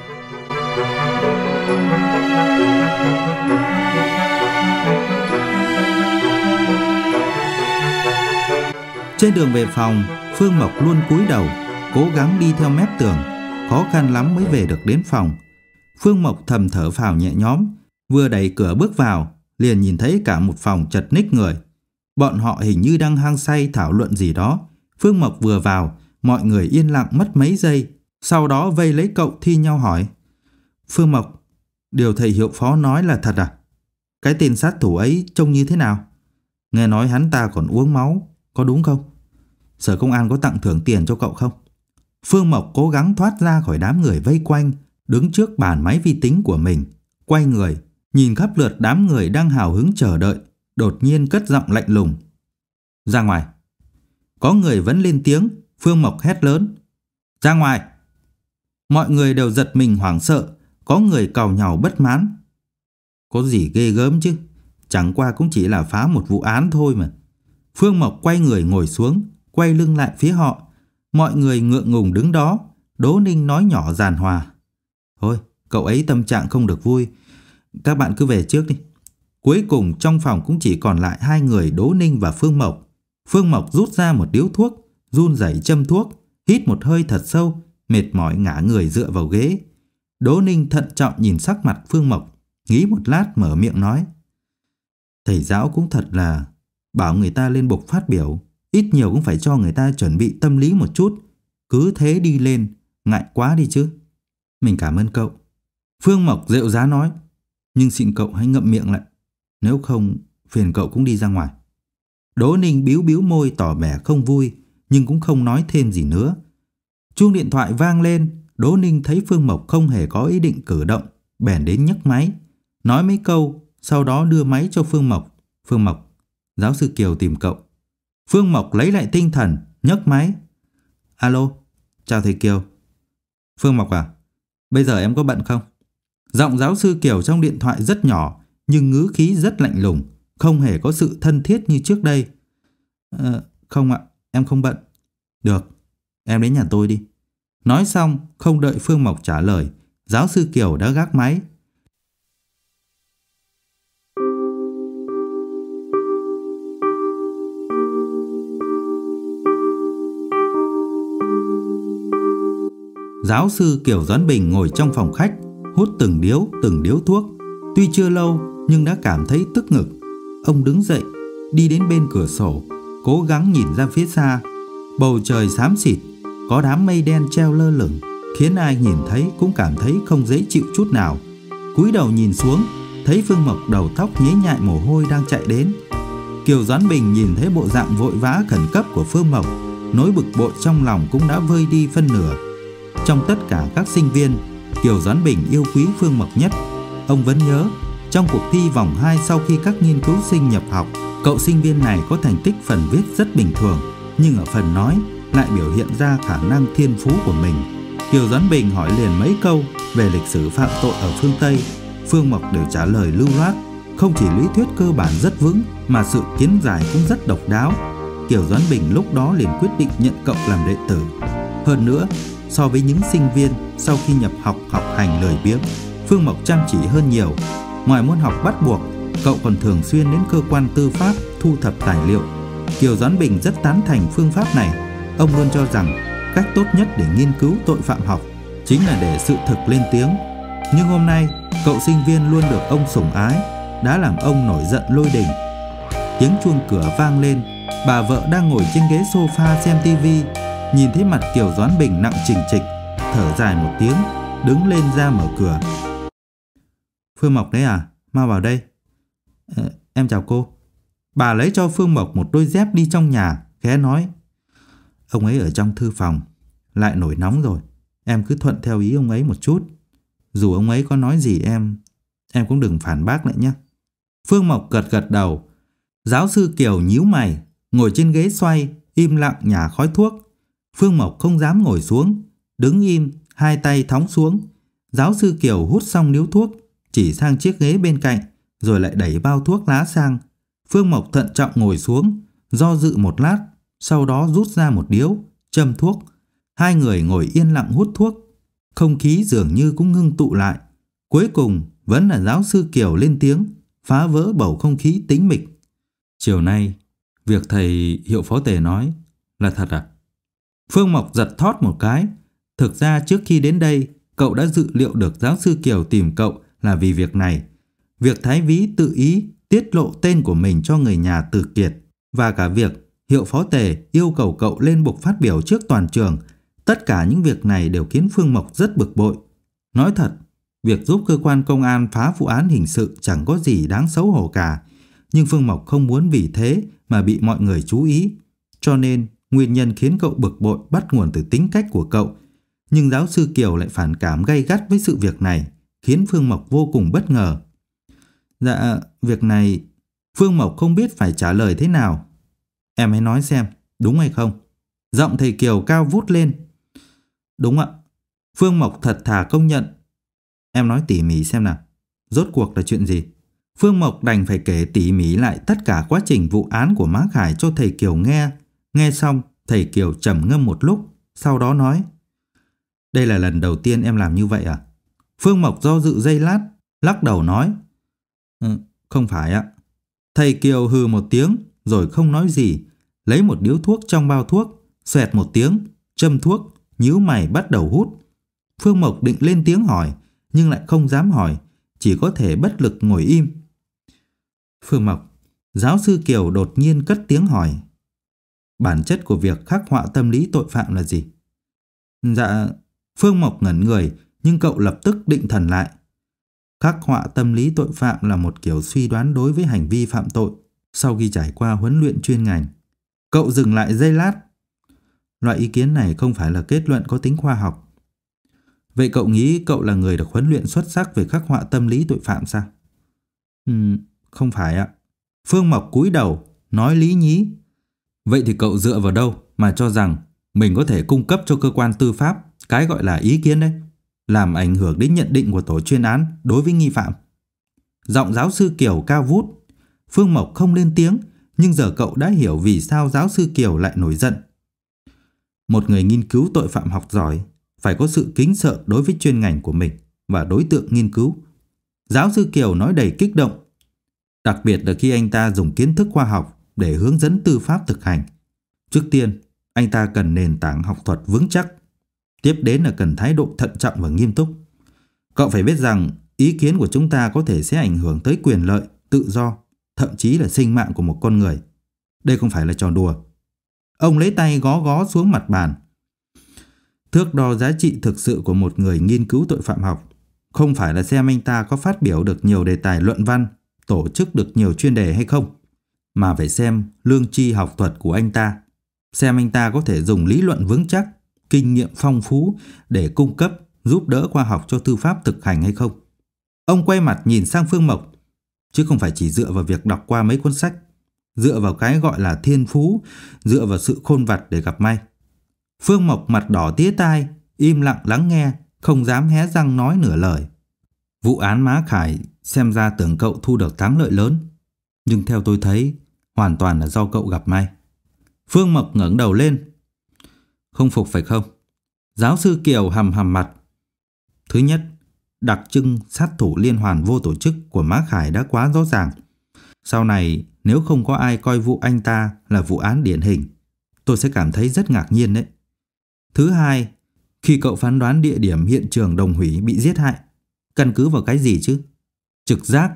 Trên đường về phòng, Phương Mộc luôn cúi đầu, cố gắng đi theo mép tường. Khó khăn lắm mới về được đến phòng. Phương Mộc thầm thở phào nhẹ nhõm. Vừa đẩy cửa bước vào, liền nhìn thấy cả một phòng chật ních người. Bọn họ hình như đang hăng say thảo luận gì đó. Phương Mộc vừa vào, mọi người yên lặng mất mấy giây. Sau đó vây lấy cậu thi nhau hỏi. Phương Mộc, điều thầy hiệu phó nói là thật à? Cái tên sát thủ ấy trông như thế nào? Nghe nói hắn ta còn uống máu, có đúng không? Sở công an có tặng thưởng tiền cho cậu không? Phương Mộc cố gắng thoát ra khỏi đám người vây quanh, đứng trước bàn máy vi tính của mình, quay người, nhìn khắp lượt đám người đang hào hứng chờ đợi, đột nhiên cất giọng lạnh lùng. Ra ngoài. Có người vẫn lên tiếng. Phương Mộc hét lớn. Ra ngoài. Mọi người đều giật mình hoảng sợ. Có người càu nhàu bất mãn. Có gì ghê gớm chứ? Chẳng qua cũng chỉ là phá một vụ án thôi mà. Phương Mộc quay người ngồi xuống, quay lưng lại phía họ. Mọi người ngượng ngùng đứng đó. Đỗ Ninh nói nhỏ giàn hòa: Thôi, cậu ấy tâm trạng không được vui. Các bạn cứ về trước đi. Cuối cùng trong phòng cũng chỉ còn lại hai người Đỗ Ninh và Phương Mộc. Phương Mộc rút ra một điếu thuốc, run rẩy châm thuốc, hít một hơi thật sâu, mệt mỏi ngả người dựa vào ghế. Đỗ Ninh thận trọng nhìn sắc mặt Phương Mộc, nghĩ một lát mở miệng nói: Thầy giáo cũng thật là bảo người ta lên bục phát biểu, ít nhiều cũng phải cho người ta chuẩn bị tâm lý một chút. Cứ thế đi lên, ngại quá đi chứ. Mình cảm ơn cậu. Phương Mộc rệu rá nói, nhưng xin cậu hãy ngậm miệng lại, nếu không phiền cậu cũng đi ra ngoài. Đỗ Ninh bĩu bĩu môi tỏ vẻ không vui, nhưng cũng không nói thêm gì nữa. Chuông điện thoại vang lên. Đỗ Ninh thấy Phương Mộc không hề có ý định cử động, bèn đến nhấc máy, nói mấy câu, sau đó đưa máy cho Phương Mộc. Phương Mộc, giáo sư Kiều tìm cậu. Phương Mộc lấy lại tinh thần, nhấc máy. Alo, chào thầy Kiều. Phương Mộc à, bây giờ em có bận không? Giọng giáo sư Kiều trong điện thoại rất nhỏ, nhưng ngữ khí rất lạnh lùng, không hề có sự thân thiết như trước đây. À, không ạ, em không bận. Được, em đến nhà tôi đi. Nói xong, không đợi Phương Mộc trả lời, giáo sư Kiều đã gác máy. Giáo sư Kiều Doãn Bình ngồi trong phòng khách, hút từng điếu từng điếu thuốc. Tuy chưa lâu nhưng đã cảm thấy tức ngực. Ông đứng dậy, đi đến bên cửa sổ, cố gắng nhìn ra phía xa. Bầu trời xám xịt, có đám mây đen treo lơ lửng, khiến ai nhìn thấy cũng cảm thấy không dễ chịu chút nào. Cúi đầu nhìn xuống, thấy Phương Mộc đầu tóc nhễ nhại mồ hôi đang chạy đến. Kiều Doãn Bình nhìn thấy bộ dạng vội vã khẩn cấp của Phương Mộc, nỗi bực bội trong lòng cũng đã vơi đi phân nửa. Trong tất cả các sinh viên, Kiều Doãn Bình yêu quý Phương Mộc nhất. Ông vẫn nhớ, trong cuộc thi vòng hai sau khi các nghiên cứu sinh nhập học, cậu sinh viên này có thành tích phần viết rất bình thường, nhưng ở phần nói lại biểu hiện ra khả năng thiên phú của mình. Kiều Doãn Bình hỏi liền mấy câu về lịch sử phạm tội ở phương Tây. Phương Mộc đều trả lời lưu loát, không chỉ lý thuyết cơ bản rất vững mà sự kiến giải cũng rất độc đáo. Kiều Doãn Bình lúc đó liền quyết định nhận cậu làm đệ tử. Hơn nữa, so với những sinh viên sau khi nhập học học hành lười biếng, Phương Mộc chăm chỉ hơn nhiều. Ngoài môn học bắt buộc, cậu còn thường xuyên đến cơ quan tư pháp thu thập tài liệu. Kiều Doãn Bình rất tán thành phương pháp này. Ông luôn cho rằng cách tốt nhất để nghiên cứu tội phạm học chính là để sự thực lên tiếng. Nhưng hôm nay, cậu sinh viên luôn được ông sủng ái, đã làm ông nổi giận lôi đình. Tiếng chuông cửa vang lên. Bà vợ đang ngồi trên ghế sofa xem tivi, nhìn thấy mặt Kiều Doãn Bình nặng trịch trịch, thở dài một tiếng, đứng lên ra mở cửa. Phương Mộc đấy à, mau vào đây. Ờ, em chào cô. Bà lấy cho Phương Mộc một đôi dép đi trong nhà, khẽ nói. Ông ấy ở trong thư phòng, lại nổi nóng rồi. Em cứ thuận theo ý ông ấy một chút. Dù ông ấy có nói gì em, em cũng đừng phản bác lại nhé. Phương Mộc gật gật đầu. Giáo sư Kiều nhíu mày, ngồi trên ghế xoay, im lặng nhả khói thuốc. Phương Mộc không dám ngồi xuống, đứng im, hai tay thõng xuống. Giáo sư Kiều hút xong điếu thuốc, chỉ sang chiếc ghế bên cạnh, rồi lại đẩy bao thuốc lá sang. Phương Mộc thận trọng ngồi xuống, do dự một lát, sau đó rút ra một điếu, châm thuốc. Hai người ngồi yên lặng hút thuốc. Không khí dường như cũng ngưng tụ lại. Cuối cùng vẫn là giáo sư Kiều lên tiếng, phá vỡ bầu không khí tĩnh mịch. Chiều nay, việc thầy Hiệu Phó Tề nói là thật à? Phương Mộc giật thót một cái. Thực ra trước khi đến đây, cậu đã dự liệu được giáo sư Kiều tìm cậu là vì việc này. Việc Thái Vĩ tự ý tiết lộ tên của mình cho người nhà Từ Kiệt, và cả việc Hiệu Phó Tề yêu cầu cậu lên bục phát biểu trước toàn trường. Tất cả những việc này đều khiến Phương Mộc rất bực bội. Nói thật, việc giúp cơ quan công an phá vụ án hình sự chẳng có gì đáng xấu hổ cả. Nhưng Phương Mộc không muốn vì thế mà bị mọi người chú ý. Cho nên, nguyên nhân khiến cậu bực bội bắt nguồn từ tính cách của cậu. Nhưng giáo sư Kiều lại phản cảm gay gắt với sự việc này, khiến Phương Mộc vô cùng bất ngờ. Dạ, việc này Phương Mộc không biết phải trả lời thế nào. Em hãy nói xem, đúng hay không? Giọng thầy Kiều cao vút lên. Đúng ạ. Phương Mộc thật thà công nhận. Em nói tỉ mỉ xem nào, rốt cuộc là chuyện gì? Phương Mộc đành phải kể tỉ mỉ lại tất cả quá trình vụ án của Má Khải cho thầy Kiều nghe. Nghe xong, thầy Kiều trầm ngâm một lúc, sau đó nói: Đây là lần đầu tiên em làm như vậy à? Phương Mộc do dự giây lát, lắc đầu nói: ừ, Không phải ạ. Thầy Kiều hừ một tiếng, rồi không nói gì, lấy một điếu thuốc trong bao thuốc, xoẹt một tiếng, châm thuốc, nhíu mày bắt đầu hút. Phương Mộc định lên tiếng hỏi, nhưng lại không dám hỏi, chỉ có thể bất lực ngồi im. Phương Mộc, giáo sư Kiều đột nhiên cất tiếng hỏi: Bản chất của việc khắc họa tâm lý tội phạm là gì? Dạ, Phương Mộc ngẩn người, nhưng cậu lập tức định thần lại. Khắc họa tâm lý tội phạm là một kiểu suy đoán đối với hành vi phạm tội sau khi trải qua huấn luyện chuyên ngành. Cậu dừng lại giây lát. Loại ý kiến này không phải là kết luận có tính khoa học. Vậy cậu nghĩ cậu là người được huấn luyện xuất sắc về khắc họa tâm lý tội phạm sao? Ừ, không phải ạ. Phương Mộc cúi đầu, nói lý nhí. Vậy thì cậu dựa vào đâu mà cho rằng mình có thể cung cấp cho cơ quan tư pháp cái gọi là ý kiến đấy, làm ảnh hưởng đến nhận định của tổ chuyên án đối với nghi phạm? Giọng giáo sư Kiều cao vút. Phương Mộc không lên tiếng, nhưng giờ cậu đã hiểu vì sao giáo sư Kiều lại nổi giận. Một người nghiên cứu tội phạm học giỏi phải có sự kính sợ đối với chuyên ngành của mình và đối tượng nghiên cứu. Giáo sư Kiều nói đầy kích động, đặc biệt là khi anh ta dùng kiến thức khoa học để hướng dẫn tư pháp thực hành. Trước tiên, anh ta cần nền tảng học thuật vững chắc. Tiếp đến là cần thái độ thận trọng và nghiêm túc. Cậu phải biết rằng ý kiến của chúng ta có thể sẽ ảnh hưởng tới quyền lợi, tự do, thậm chí là sinh mạng của một con người. Đây không phải là trò đùa. Ông lấy tay gó gó xuống mặt bàn. Thước đo giá trị thực sự của một người nghiên cứu tội phạm học không phải là xem anh ta có phát biểu được nhiều đề tài luận văn, tổ chức được nhiều chuyên đề hay không, mà phải xem lương tri học thuật của anh ta, xem anh ta có thể dùng lý luận vững chắc, kinh nghiệm phong phú để cung cấp, giúp đỡ khoa học cho tư pháp thực hành hay không. Ông quay mặt nhìn sang Phương Mộc, chứ không phải chỉ dựa vào việc đọc qua mấy cuốn sách, dựa vào cái gọi là thiên phú, dựa vào sự khôn vặt để gặp may. Phương Mộc mặt đỏ tía tai, im lặng lắng nghe, không dám hé răng nói nửa lời. Vụ án Má Khải xem ra tưởng cậu thu được thắng lợi lớn, nhưng theo tôi thấy hoàn toàn là do cậu gặp may. Phương Mộc ngẩng đầu lên. Không phục phải không? Giáo sư Kiều hầm hầm mặt. Thứ nhất, đặc trưng sát thủ liên hoàn vô tổ chức của Má Khải đã quá rõ ràng. Sau này nếu không có ai coi vụ anh ta là vụ án điển hình, tôi sẽ cảm thấy rất ngạc nhiên đấy. Thứ hai, khi cậu phán đoán địa điểm hiện trường Đồng Hủy bị giết hại, căn cứ vào cái gì chứ? Trực giác.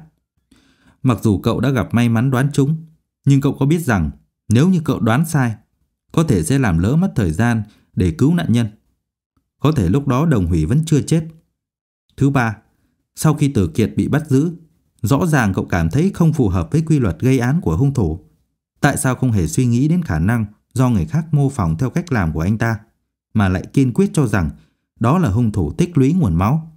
Mặc dù cậu đã gặp may mắn đoán trúng, nhưng cậu có biết rằng nếu như cậu đoán sai, có thể sẽ làm lỡ mất thời gian để cứu nạn nhân. Có thể lúc đó Đồng Hủy vẫn chưa chết. Thứ ba, sau khi Tử Kiệt bị bắt giữ, rõ ràng cậu cảm thấy không phù hợp với quy luật gây án của hung thủ. Tại sao không hề suy nghĩ đến khả năng do người khác mô phỏng theo cách làm của anh ta, mà lại kiên quyết cho rằng đó là hung thủ tích lũy nguồn máu?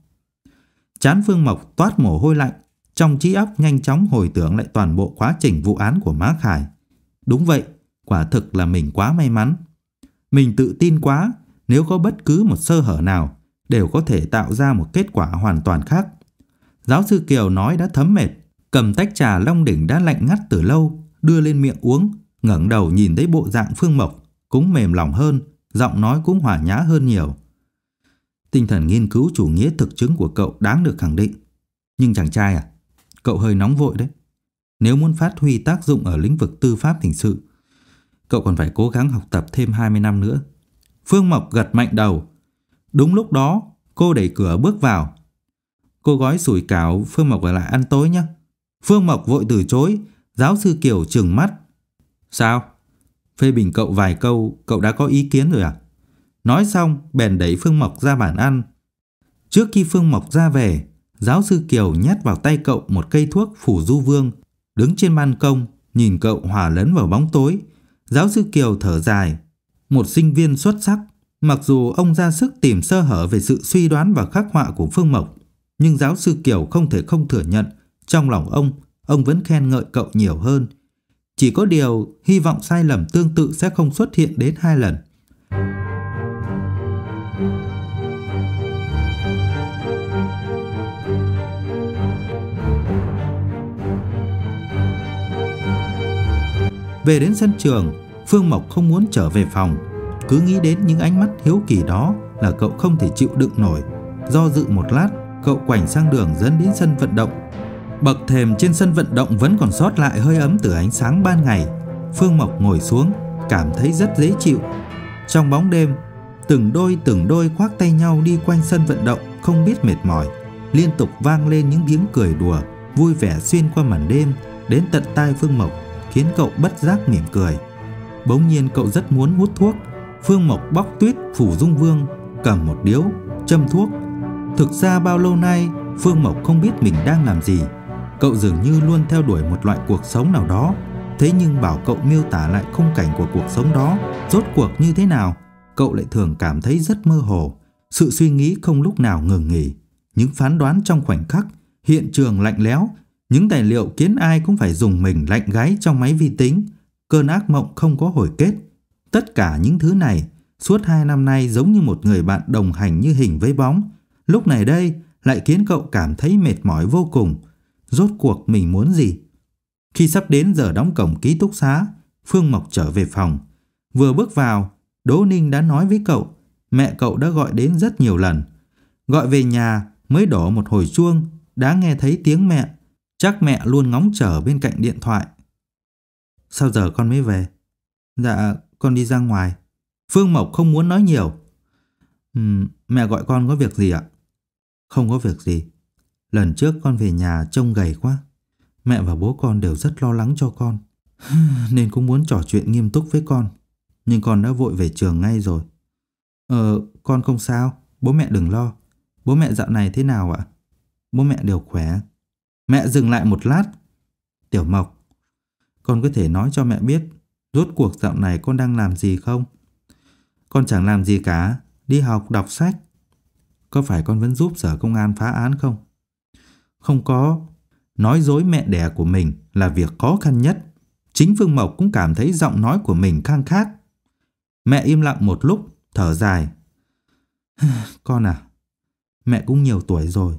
Trán Phương Mộc toát mồ hôi lạnh, trong trí óc nhanh chóng hồi tưởng lại toàn bộ quá trình vụ án của Má Khải. Đúng vậy, quả thực là mình quá may mắn. Mình tự tin quá, nếu có bất cứ một sơ hở nào đều có thể tạo ra một kết quả hoàn toàn khác. Giáo sư Kiều nói đã thấm mệt, cầm tách trà Long Đỉnh đã lạnh ngắt từ lâu, đưa lên miệng uống, ngẩng đầu nhìn thấy bộ dạng Phương Mộc cũng mềm lòng hơn, giọng nói cũng hòa nhã hơn nhiều. Tinh thần nghiên cứu chủ nghĩa thực chứng của cậu đáng được khẳng định. Nhưng chàng trai à, cậu hơi nóng vội đấy. Nếu muốn phát huy tác dụng ở lĩnh vực tư pháp hình sự, cậu còn phải cố gắng học tập thêm hai mươi năm nữa. Phương Mộc gật mạnh đầu. Đúng lúc đó, cô đẩy cửa bước vào. Cô gói sủi cảo, Phương Mộc ở lại ăn tối nhé. Phương Mộc vội từ chối. Giáo sư Kiều trừng mắt. Sao? Phê bình cậu vài câu, cậu đã có ý kiến rồi à? Nói xong, bèn đẩy Phương Mộc ra bàn ăn. Trước khi Phương Mộc ra về, giáo sư Kiều nhét vào tay cậu một cây thuốc phủ du vương. Đứng trên ban công, nhìn cậu hòa lẫn vào bóng tối, giáo sư Kiều thở dài. Một sinh viên xuất sắc, mặc dù ông ra sức tìm sơ hở về sự suy đoán và khắc họa của Phương Mộc, nhưng giáo sư Kiều không thể không thừa nhận, trong lòng ông, ông vẫn khen ngợi cậu nhiều hơn. Chỉ có điều, hy vọng sai lầm tương tự sẽ không xuất hiện đến hai lần. Về đến sân trường, Phương Mộc không muốn trở về phòng. Cứ nghĩ đến những ánh mắt hiếu kỳ đó là cậu không thể chịu đựng nổi. Do dự một lát, cậu quành sang đường dẫn đến sân vận động. Bậc thềm trên sân vận động vẫn còn sót lại hơi ấm từ ánh sáng ban ngày. Phương Mộc ngồi xuống, cảm thấy rất dễ chịu. Trong bóng đêm, từng đôi từng đôi khoác tay nhau đi quanh sân vận động không biết mệt mỏi. Liên tục vang lên những tiếng cười đùa, vui vẻ xuyên qua màn đêm đến tận tai Phương Mộc, khiến cậu bất giác mỉm cười. Bỗng nhiên cậu rất muốn hút thuốc. Phương Mộc bóc tuýt phủ dung vương, cầm một điếu, châm thuốc. Thực ra bao lâu nay Phương Mộc không biết mình đang làm gì. Cậu dường như luôn theo đuổi một loại cuộc sống nào đó. Thế nhưng bảo cậu miêu tả lại khung cảnh của cuộc sống đó rốt cuộc như thế nào, cậu lại thường cảm thấy rất mơ hồ. Sự suy nghĩ không lúc nào ngừng nghỉ. Những phán đoán trong khoảnh khắc, hiện trường lạnh lẽo, những tài liệu khiến ai cũng phải dùng mình lạnh gáy trong máy vi tính, cơn ác mộng không có hồi kết. Tất cả những thứ này suốt hai năm nay giống như một người bạn đồng hành như hình với bóng. Lúc này đây lại khiến cậu cảm thấy mệt mỏi vô cùng. Rốt cuộc mình muốn gì? Khi sắp đến giờ đóng cổng ký túc xá, Phương Mộc trở về phòng. Vừa bước vào, Đỗ Ninh đã nói với cậu mẹ cậu đã gọi đến rất nhiều lần. Gọi về nhà mới đổ một hồi chuông, đã nghe thấy tiếng mẹ. Chắc mẹ luôn ngóng chờ bên cạnh điện thoại. Sao giờ con mới về? Dạ, con đi ra ngoài. Phương Mộc không muốn nói nhiều. uhm, Mẹ gọi con có việc gì ạ? Không có việc gì. Lần trước con về nhà trông gầy quá. Mẹ và bố con đều rất lo lắng cho con, nên cũng muốn trò chuyện nghiêm túc với con. Nhưng con đã vội về trường ngay rồi. Ờ, con không sao. Bố mẹ đừng lo. Bố mẹ dạo này thế nào ạ? Bố mẹ đều khỏe. Mẹ dừng lại một lát. Tiểu Mộc, con có thể nói cho mẹ biết rốt cuộc dạo này con đang làm gì không? Con chẳng làm gì cả. Đi học, đọc sách. Có phải con vẫn giúp sở công an phá án không? Không có. Nói dối mẹ đẻ của mình là việc khó khăn nhất. Chính Phương Mộc cũng cảm thấy giọng nói của mình khang khát. Mẹ im lặng một lúc, thở dài. Con à, mẹ cũng nhiều tuổi rồi.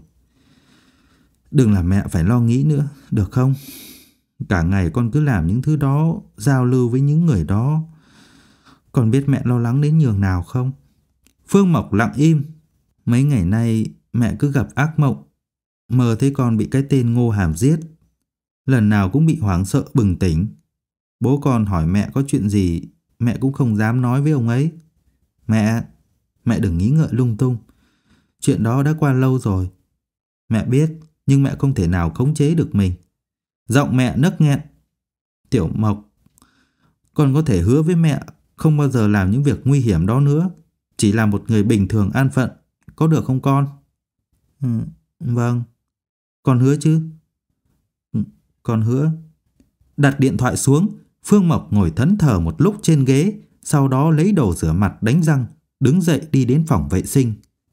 Đừng làm mẹ phải lo nghĩ nữa, được không? Cả ngày con cứ làm những thứ đó, giao lưu với những người đó. Con biết mẹ lo lắng đến nhường nào không? Phương Mộc lặng im. Mấy ngày nay mẹ cứ gặp ác mộng, mơ thấy con bị cái tên Ngô Hàm giết. Lần nào cũng bị hoảng sợ bừng tỉnh. Bố con hỏi mẹ có chuyện gì, mẹ cũng không dám nói với ông ấy. Mẹ, mẹ đừng nghĩ ngợi lung tung. Chuyện đó đã qua lâu rồi. Mẹ biết, nhưng mẹ không thể nào khống chế được mình. Giọng mẹ nấc nghẹn. Tiểu Mộc, con có thể hứa với mẹ không bao giờ làm những việc nguy hiểm đó nữa. Chỉ là một người bình thường an phận, có được không con? Ừ, vâng. Con hứa chứ? Ừ, con hứa. Đặt điện thoại xuống, Phương Mộc ngồi thẫn thờ một lúc trên ghế, sau đó lấy đồ rửa mặt đánh răng, đứng dậy đi đến phòng vệ sinh.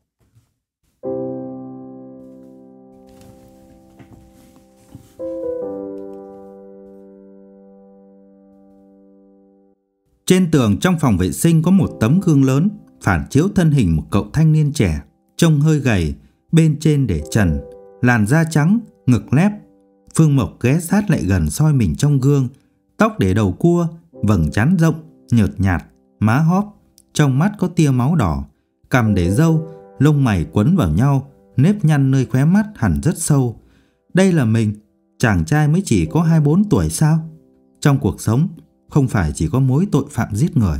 Trên tường trong phòng vệ sinh có một tấm gương lớn, phản chiếu thân hình một cậu thanh niên trẻ, trông hơi gầy, bên trên để trần, làn da trắng, ngực lép. Phương Mộc ghé sát lại gần soi mình trong gương, tóc để đầu cua, vầng trán rộng, nhợt nhạt, má hóp, trong mắt có tia máu đỏ, cằm để râu, lông mày quấn vào nhau, nếp nhăn nơi khóe mắt hẳn rất sâu. Đây là mình, chàng trai mới chỉ có hai mươi bốn tuổi sao? Trong cuộc sống, không phải chỉ có mối tội phạm giết người.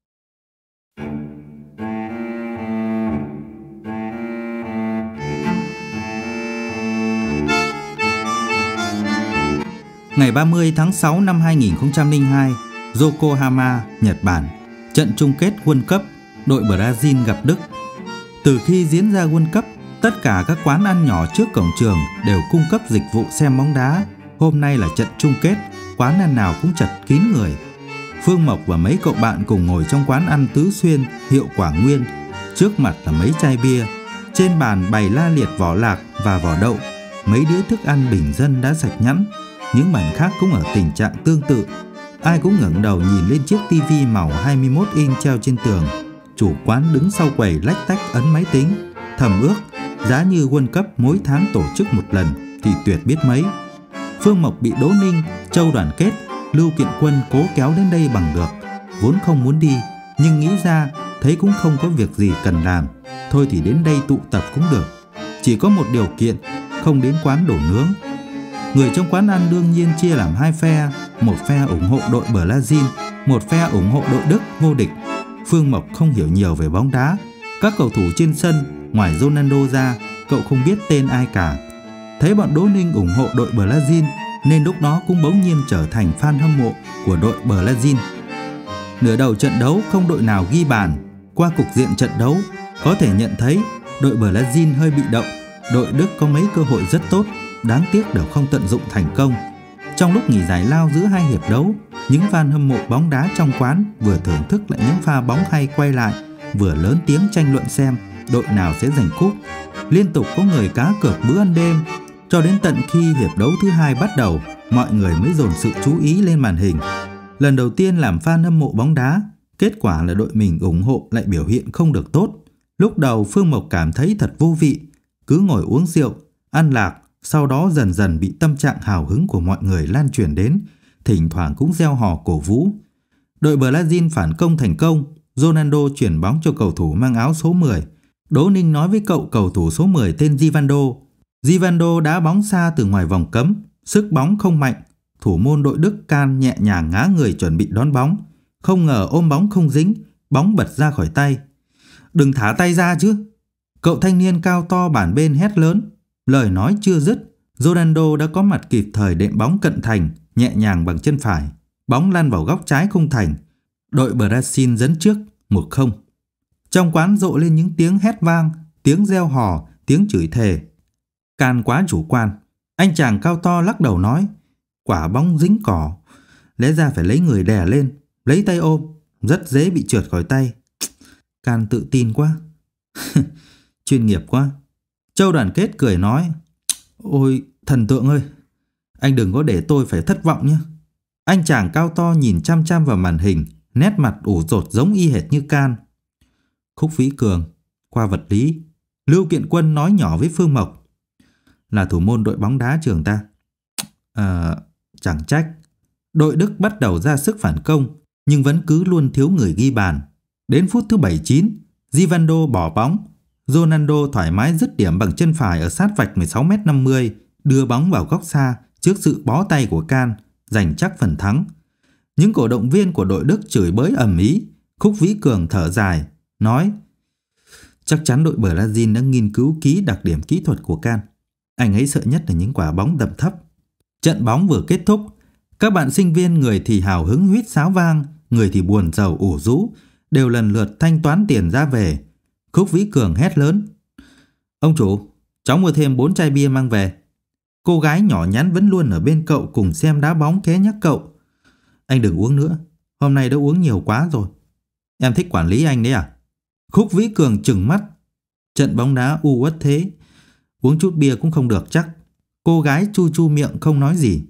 Ngày ba mươi tháng sáu năm hai nghìn không trăm lẻ hai, Yokohama, Nhật Bản, trận chung kết World Cup, đội Brazil gặp Đức. Từ khi diễn ra World Cup, tất cả các quán ăn nhỏ trước cổng trường đều cung cấp dịch vụ xem bóng đá. Hôm nay là trận chung kết, quán ăn nào cũng chật kín người. Phương Mộc và mấy cậu bạn cùng ngồi trong quán ăn Tứ Xuyên, hiệu Quả Nguyên. Trước mặt là mấy chai bia, trên bàn bày la liệt vỏ lạc và vỏ đậu. Mấy đĩa thức ăn bình dân đã sạch nhẵn. Những bàn khác cũng ở tình trạng tương tự. Ai cũng ngẩng đầu nhìn lên chiếc tivi màu hai mươi mốt inch treo trên tường. Chủ quán đứng sau quầy lách tách ấn máy tính, thầm ước giá như World Cup mỗi tháng tổ chức một lần thì tuyệt biết mấy. Phương Mộc bị Đỗ Ninh, Châu Đoàn Kết Lưu Kiện Quân cố kéo đến đây bằng được. Vốn không muốn đi, nhưng nghĩ ra thấy cũng không có việc gì cần làm, thôi thì đến đây tụ tập cũng được. Chỉ có một điều kiện, không đến quán đồ nướng. Người trong quán ăn đương nhiên chia làm hai phe, một phe ủng hộ đội Brazil, một phe ủng hộ đội Đức vô địch. Phương Mộc không hiểu nhiều về bóng đá, các cầu thủ trên sân ngoài Ronaldo ra, cậu không biết tên ai cả. Thấy bọn Đỗ Ninh ủng hộ đội Brazil nên lúc đó cũng bỗng nhiên trở thành fan hâm mộ của đội Brazil. Nửa đầu trận đấu không đội nào ghi bàn. Qua cục diện trận đấu có thể nhận thấy đội Brazil hơi bị động. Đội Đức có mấy cơ hội rất tốt, đáng tiếc đều không tận dụng thành công. Trong lúc nghỉ giải lao giữa hai hiệp đấu, những fan hâm mộ bóng đá trong quán vừa thưởng thức lại những pha bóng hay quay lại, vừa lớn tiếng tranh luận xem đội nào sẽ giành cúp. Liên tục có người cá cược bữa ăn đêm, cho đến tận khi hiệp đấu thứ hai bắt đầu, mọi người mới dồn sự chú ý lên màn hình. Lần đầu tiên làm fan hâm mộ bóng đá, kết quả là đội mình ủng hộ lại biểu hiện không được tốt. Lúc đầu Phương Mộc cảm thấy thật vô vị, cứ ngồi uống rượu, ăn lạc, sau đó dần dần bị tâm trạng hào hứng của mọi người lan truyền đến, thỉnh thoảng cũng reo hò cổ vũ. Đội Brazil phản công thành công, Ronaldo chuyển bóng cho cầu thủ mang áo số mười. Đỗ Ninh nói với cậu cầu thủ số mười tên Givando. Givando đá bóng xa từ ngoài vòng cấm, sức bóng không mạnh. Thủ môn đội Đức Can nhẹ nhàng ngã người chuẩn bị đón bóng, không ngờ ôm bóng không dính, bóng bật ra khỏi tay. "Đừng thả tay ra chứ!" Cậu thanh niên cao to bản bên hét lớn. Lời nói chưa dứt, Ronaldo đã có mặt kịp thời đệm bóng cận thành, nhẹ nhàng bằng chân phải. Bóng lăn vào góc trái khung thành. Đội Brazil dẫn trước một không. Trong quán rộ lên những tiếng hét vang, tiếng reo hò, tiếng chửi thề. Can quá chủ quan. Anh chàng cao to lắc đầu nói: "Quả bóng dính cỏ, lẽ ra phải lấy người đè lên, lấy tay ôm, rất dễ bị trượt khỏi tay." Can tự tin quá. Chuyên nghiệp quá. Châu Đoàn Kết cười nói: "Ôi thần tượng ơi, anh đừng có để tôi phải thất vọng nhé." Anh chàng cao to nhìn chăm chăm vào màn hình, nét mặt ủ rột giống y hệt như Can. Khúc Vĩ Cường, qua vật lý. Lưu Kiện Quân nói nhỏ với Phương Mộc: "Là thủ môn đội bóng đá trường ta." À, chẳng trách. Đội Đức bắt đầu ra sức phản công, nhưng vẫn cứ luôn thiếu người ghi bàn. Đến phút thứ bảy mươi chín, Givando bỏ bóng. Ronaldo thoải mái dứt điểm bằng chân phải ở sát vạch mười sáu mét năm mươi, đưa bóng vào góc xa trước sự bó tay của Can, giành chắc phần thắng. Những cổ động viên của đội Đức chửi bới ầm ĩ. Khúc Vĩ Cường thở dài, nói: "Chắc chắn đội Brazil đã nghiên cứu kỹ đặc điểm kỹ thuật của Can. Anh ấy sợ nhất là những quả bóng đập thấp." Trận bóng vừa kết thúc, các bạn sinh viên người thì hào hứng huýt sáo vang, người thì buồn rầu ủ rũ, đều lần lượt thanh toán tiền ra về. Khúc Vĩ Cường hét lớn: "Ông chủ, cháu mua thêm bốn chai bia mang về." Cô gái nhỏ nhắn vẫn luôn ở bên cậu cùng xem đá bóng ké nhắc cậu: "Anh đừng uống nữa, hôm nay đã uống nhiều quá rồi." "Em thích quản lý anh đấy à?" Khúc Vĩ Cường trừng mắt. Trận bóng đá u uất thế, uống chút bia cũng không được chắc. Cô gái chu chu miệng không nói gì.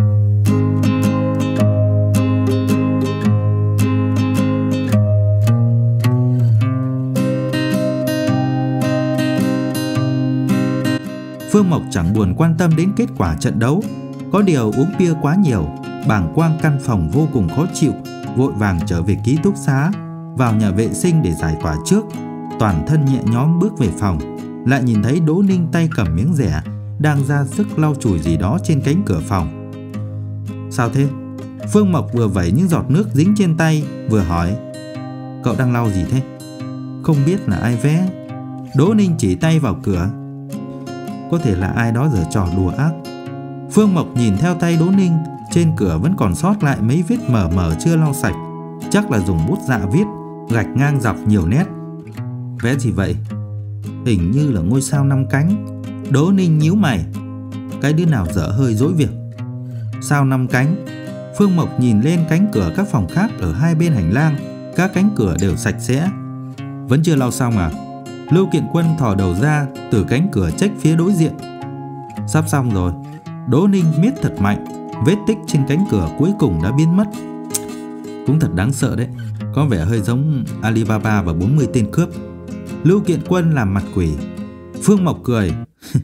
Phương Mộc chẳng buồn quan tâm đến kết quả trận đấu. Có điều uống bia quá nhiều, bàng quang căn phòng vô cùng khó chịu, vội vàng trở về ký túc xá, vào nhà vệ sinh để giải tỏa trước. Toàn thân nhẹ nhõm bước về phòng, lại nhìn thấy Đỗ Ninh tay cầm miếng dẻ, đang ra sức lau chùi gì đó trên cánh cửa phòng. "Sao thế?" Phương Mộc vừa vẩy những giọt nước dính trên tay, vừa hỏi: "Cậu đang lau gì thế?" "Không biết là ai vẽ." Đỗ Ninh chỉ tay vào cửa. "Có thể là ai đó giở trò đùa ác." Phương Mộc nhìn theo tay Đỗ Ninh, trên cửa vẫn còn sót lại mấy vết mờ mờ chưa lau sạch. Chắc là dùng bút dạ viết, gạch ngang dọc nhiều nét. "Vẽ gì vậy?" "Hình như là ngôi sao năm cánh." Đỗ Ninh nhíu mày. "Cái đứa nào dở hơi dỗi việc." "Sao năm cánh?" Phương Mộc nhìn lên cánh cửa các phòng khác ở hai bên hành lang. Các cánh cửa đều sạch sẽ. "Vẫn chưa lau xong à?" Lưu Kiện Quân thò đầu ra từ cánh cửa trách phía đối diện. "Sắp xong rồi." Đỗ Ninh miết thật mạnh. Vết tích trên cánh cửa cuối cùng đã biến mất. "Cũng thật đáng sợ đấy, có vẻ hơi giống Alibaba và bốn mươi tên cướp." Lưu Kiện Quân làm mặt quỷ. Phương Mộc cười.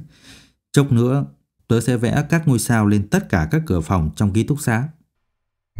"Chốc nữa tớ sẽ vẽ các ngôi sao lên tất cả các cửa phòng trong ký túc xá."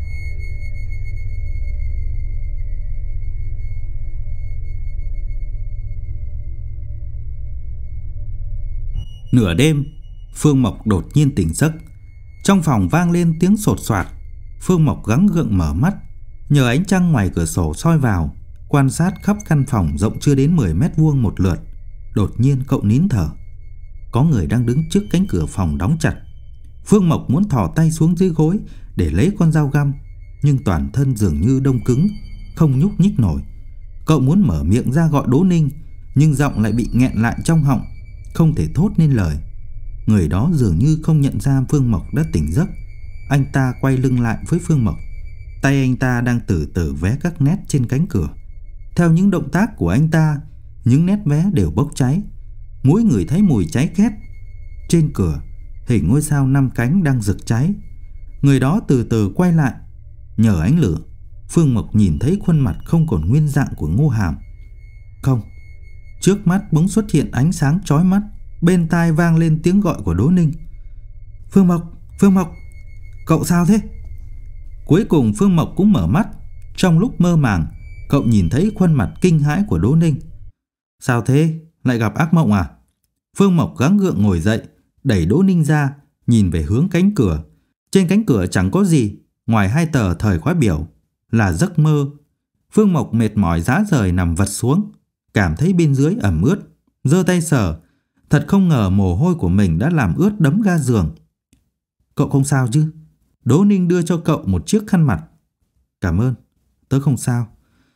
Nửa đêm, Phương Mộc đột nhiên tỉnh giấc. Trong phòng vang lên tiếng sột soạt. Phương Mộc gắng gượng mở mắt, nhờ ánh trăng ngoài cửa sổ soi vào, quan sát khắp căn phòng rộng chưa đến mười mét vuông một lượt. Đột nhiên cậu nín thở. Có người đang đứng trước cánh cửa phòng đóng chặt. Phương Mộc muốn thò tay xuống dưới gối để lấy con dao găm, nhưng toàn thân dường như đông cứng, không nhúc nhích nổi. Cậu muốn mở miệng ra gọi Đỗ Ninh, nhưng giọng lại bị nghẹn lại trong họng, không thể thốt nên lời. Người đó dường như không nhận ra Phương Mộc đã tỉnh giấc. Anh ta quay lưng lại với Phương Mộc. Tay anh ta đang từ từ vé các nét trên cánh cửa. Theo những động tác của anh ta, những nét vé đều bốc cháy. Mỗi người thấy mùi cháy khét. Trên cửa, hình ngôi sao năm cánh đang rực cháy. Người đó từ từ quay lại. Nhờ ánh lửa, Phương Mộc nhìn thấy khuôn mặt không còn nguyên dạng của Ngô Hàm. Không, trước mắt bỗng xuất hiện ánh sáng chói mắt. Bên tai vang lên tiếng gọi của Đỗ Ninh. Phương Mộc, Phương Mộc, cậu sao thế? Cuối cùng Phương Mộc cũng mở mắt. Trong lúc mơ màng, cậu nhìn thấy khuôn mặt kinh hãi của Đỗ Ninh. Sao thế? Lại gặp ác mộng à? Phương Mộc gắng gượng ngồi dậy, đẩy Đỗ Ninh ra, nhìn về hướng cánh cửa. Trên cánh cửa chẳng có gì ngoài hai tờ thời khóa biểu. Là giấc mơ. Phương Mộc mệt mỏi rã rời nằm vật xuống, cảm thấy bên dưới ẩm ướt, giơ tay sờ. Thật không ngờ mồ hôi của mình đã làm ướt đẫm ga giường. Cậu không sao chứ? Đỗ Ninh đưa cho cậu một chiếc khăn mặt. Cảm ơn, tớ không sao.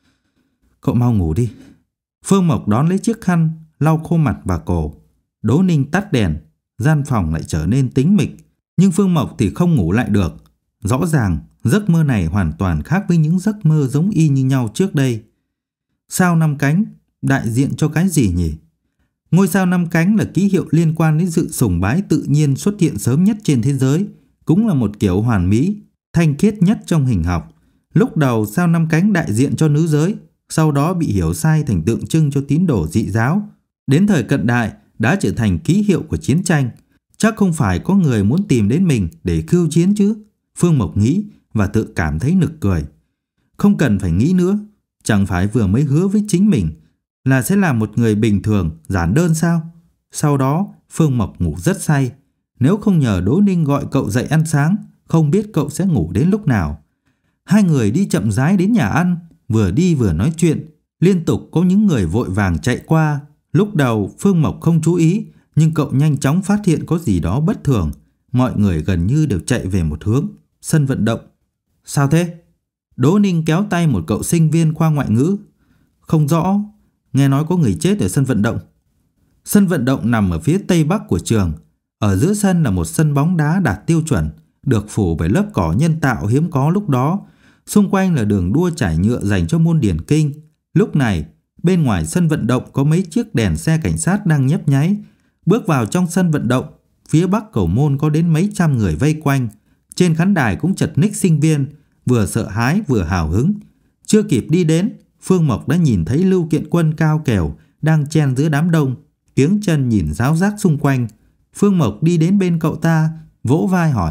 Cậu mau ngủ đi. Phương Mộc đón lấy chiếc khăn, lau khô mặt và cổ. Đỗ Ninh tắt đèn, gian phòng lại trở nên tĩnh mịch. Nhưng Phương Mộc thì không ngủ lại được. Rõ ràng giấc mơ này hoàn toàn khác với những giấc mơ giống y như nhau trước đây. Sao năm cánh đại diện cho cái gì nhỉ? Ngôi sao năm cánh là ký hiệu liên quan đến sự sùng bái tự nhiên xuất hiện sớm nhất trên thế giới, cũng là một kiểu hoàn mỹ, thanh khiết nhất trong hình học. Lúc đầu sao năm cánh đại diện cho nữ giới, sau đó bị hiểu sai thành tượng trưng cho tín đồ dị giáo. Đến thời cận đại đã trở thành ký hiệu của chiến tranh. Chắc không phải có người muốn tìm đến mình để khiêu chiến chứ? Phương Mộc nghĩ và tự cảm thấy nực cười. Không cần phải nghĩ nữa, chẳng phải vừa mới hứa với chính mình là sẽ là một người bình thường, giản đơn sao? Sau đó Phương Mộc ngủ rất say. Nếu không nhờ Đỗ Ninh gọi cậu dậy ăn sáng, không biết cậu sẽ ngủ đến lúc nào. Hai người đi chậm rãi đến nhà ăn, vừa đi vừa nói chuyện. Liên tục có những người vội vàng chạy qua. Lúc đầu Phương Mộc không chú ý, nhưng cậu nhanh chóng phát hiện có gì đó bất thường. Mọi người gần như đều chạy về một hướng, sân vận động. Sao thế? Đỗ Ninh kéo tay một cậu sinh viên khoa ngoại ngữ. Không rõ, nghe nói có người chết ở sân vận động. Sân vận động nằm ở phía tây bắc của trường. Ở giữa sân là một sân bóng đá đạt tiêu chuẩn, được phủ bởi lớp cỏ nhân tạo hiếm có lúc đó. Xung quanh là đường đua trải nhựa dành cho môn điền kinh. Lúc này, bên ngoài sân vận động có mấy chiếc đèn xe cảnh sát đang nhấp nháy. Bước vào trong sân vận động, phía bắc cầu môn có đến mấy trăm người vây quanh. Trên khán đài cũng chật ních sinh viên, vừa sợ hãi vừa hào hứng. Chưa kịp đi đến, Phương Mộc đã nhìn thấy Lưu Kiện Quân cao kèo đang chen giữa đám đông, kiếng chân nhìn ráo rác xung quanh. Phương Mộc đi đến bên cậu ta, vỗ vai hỏi: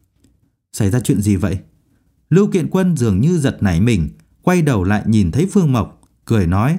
Xảy ra chuyện gì vậy? Lưu Kiện Quân dường như giật nảy mình, quay đầu lại nhìn thấy Phương Mộc, cười nói: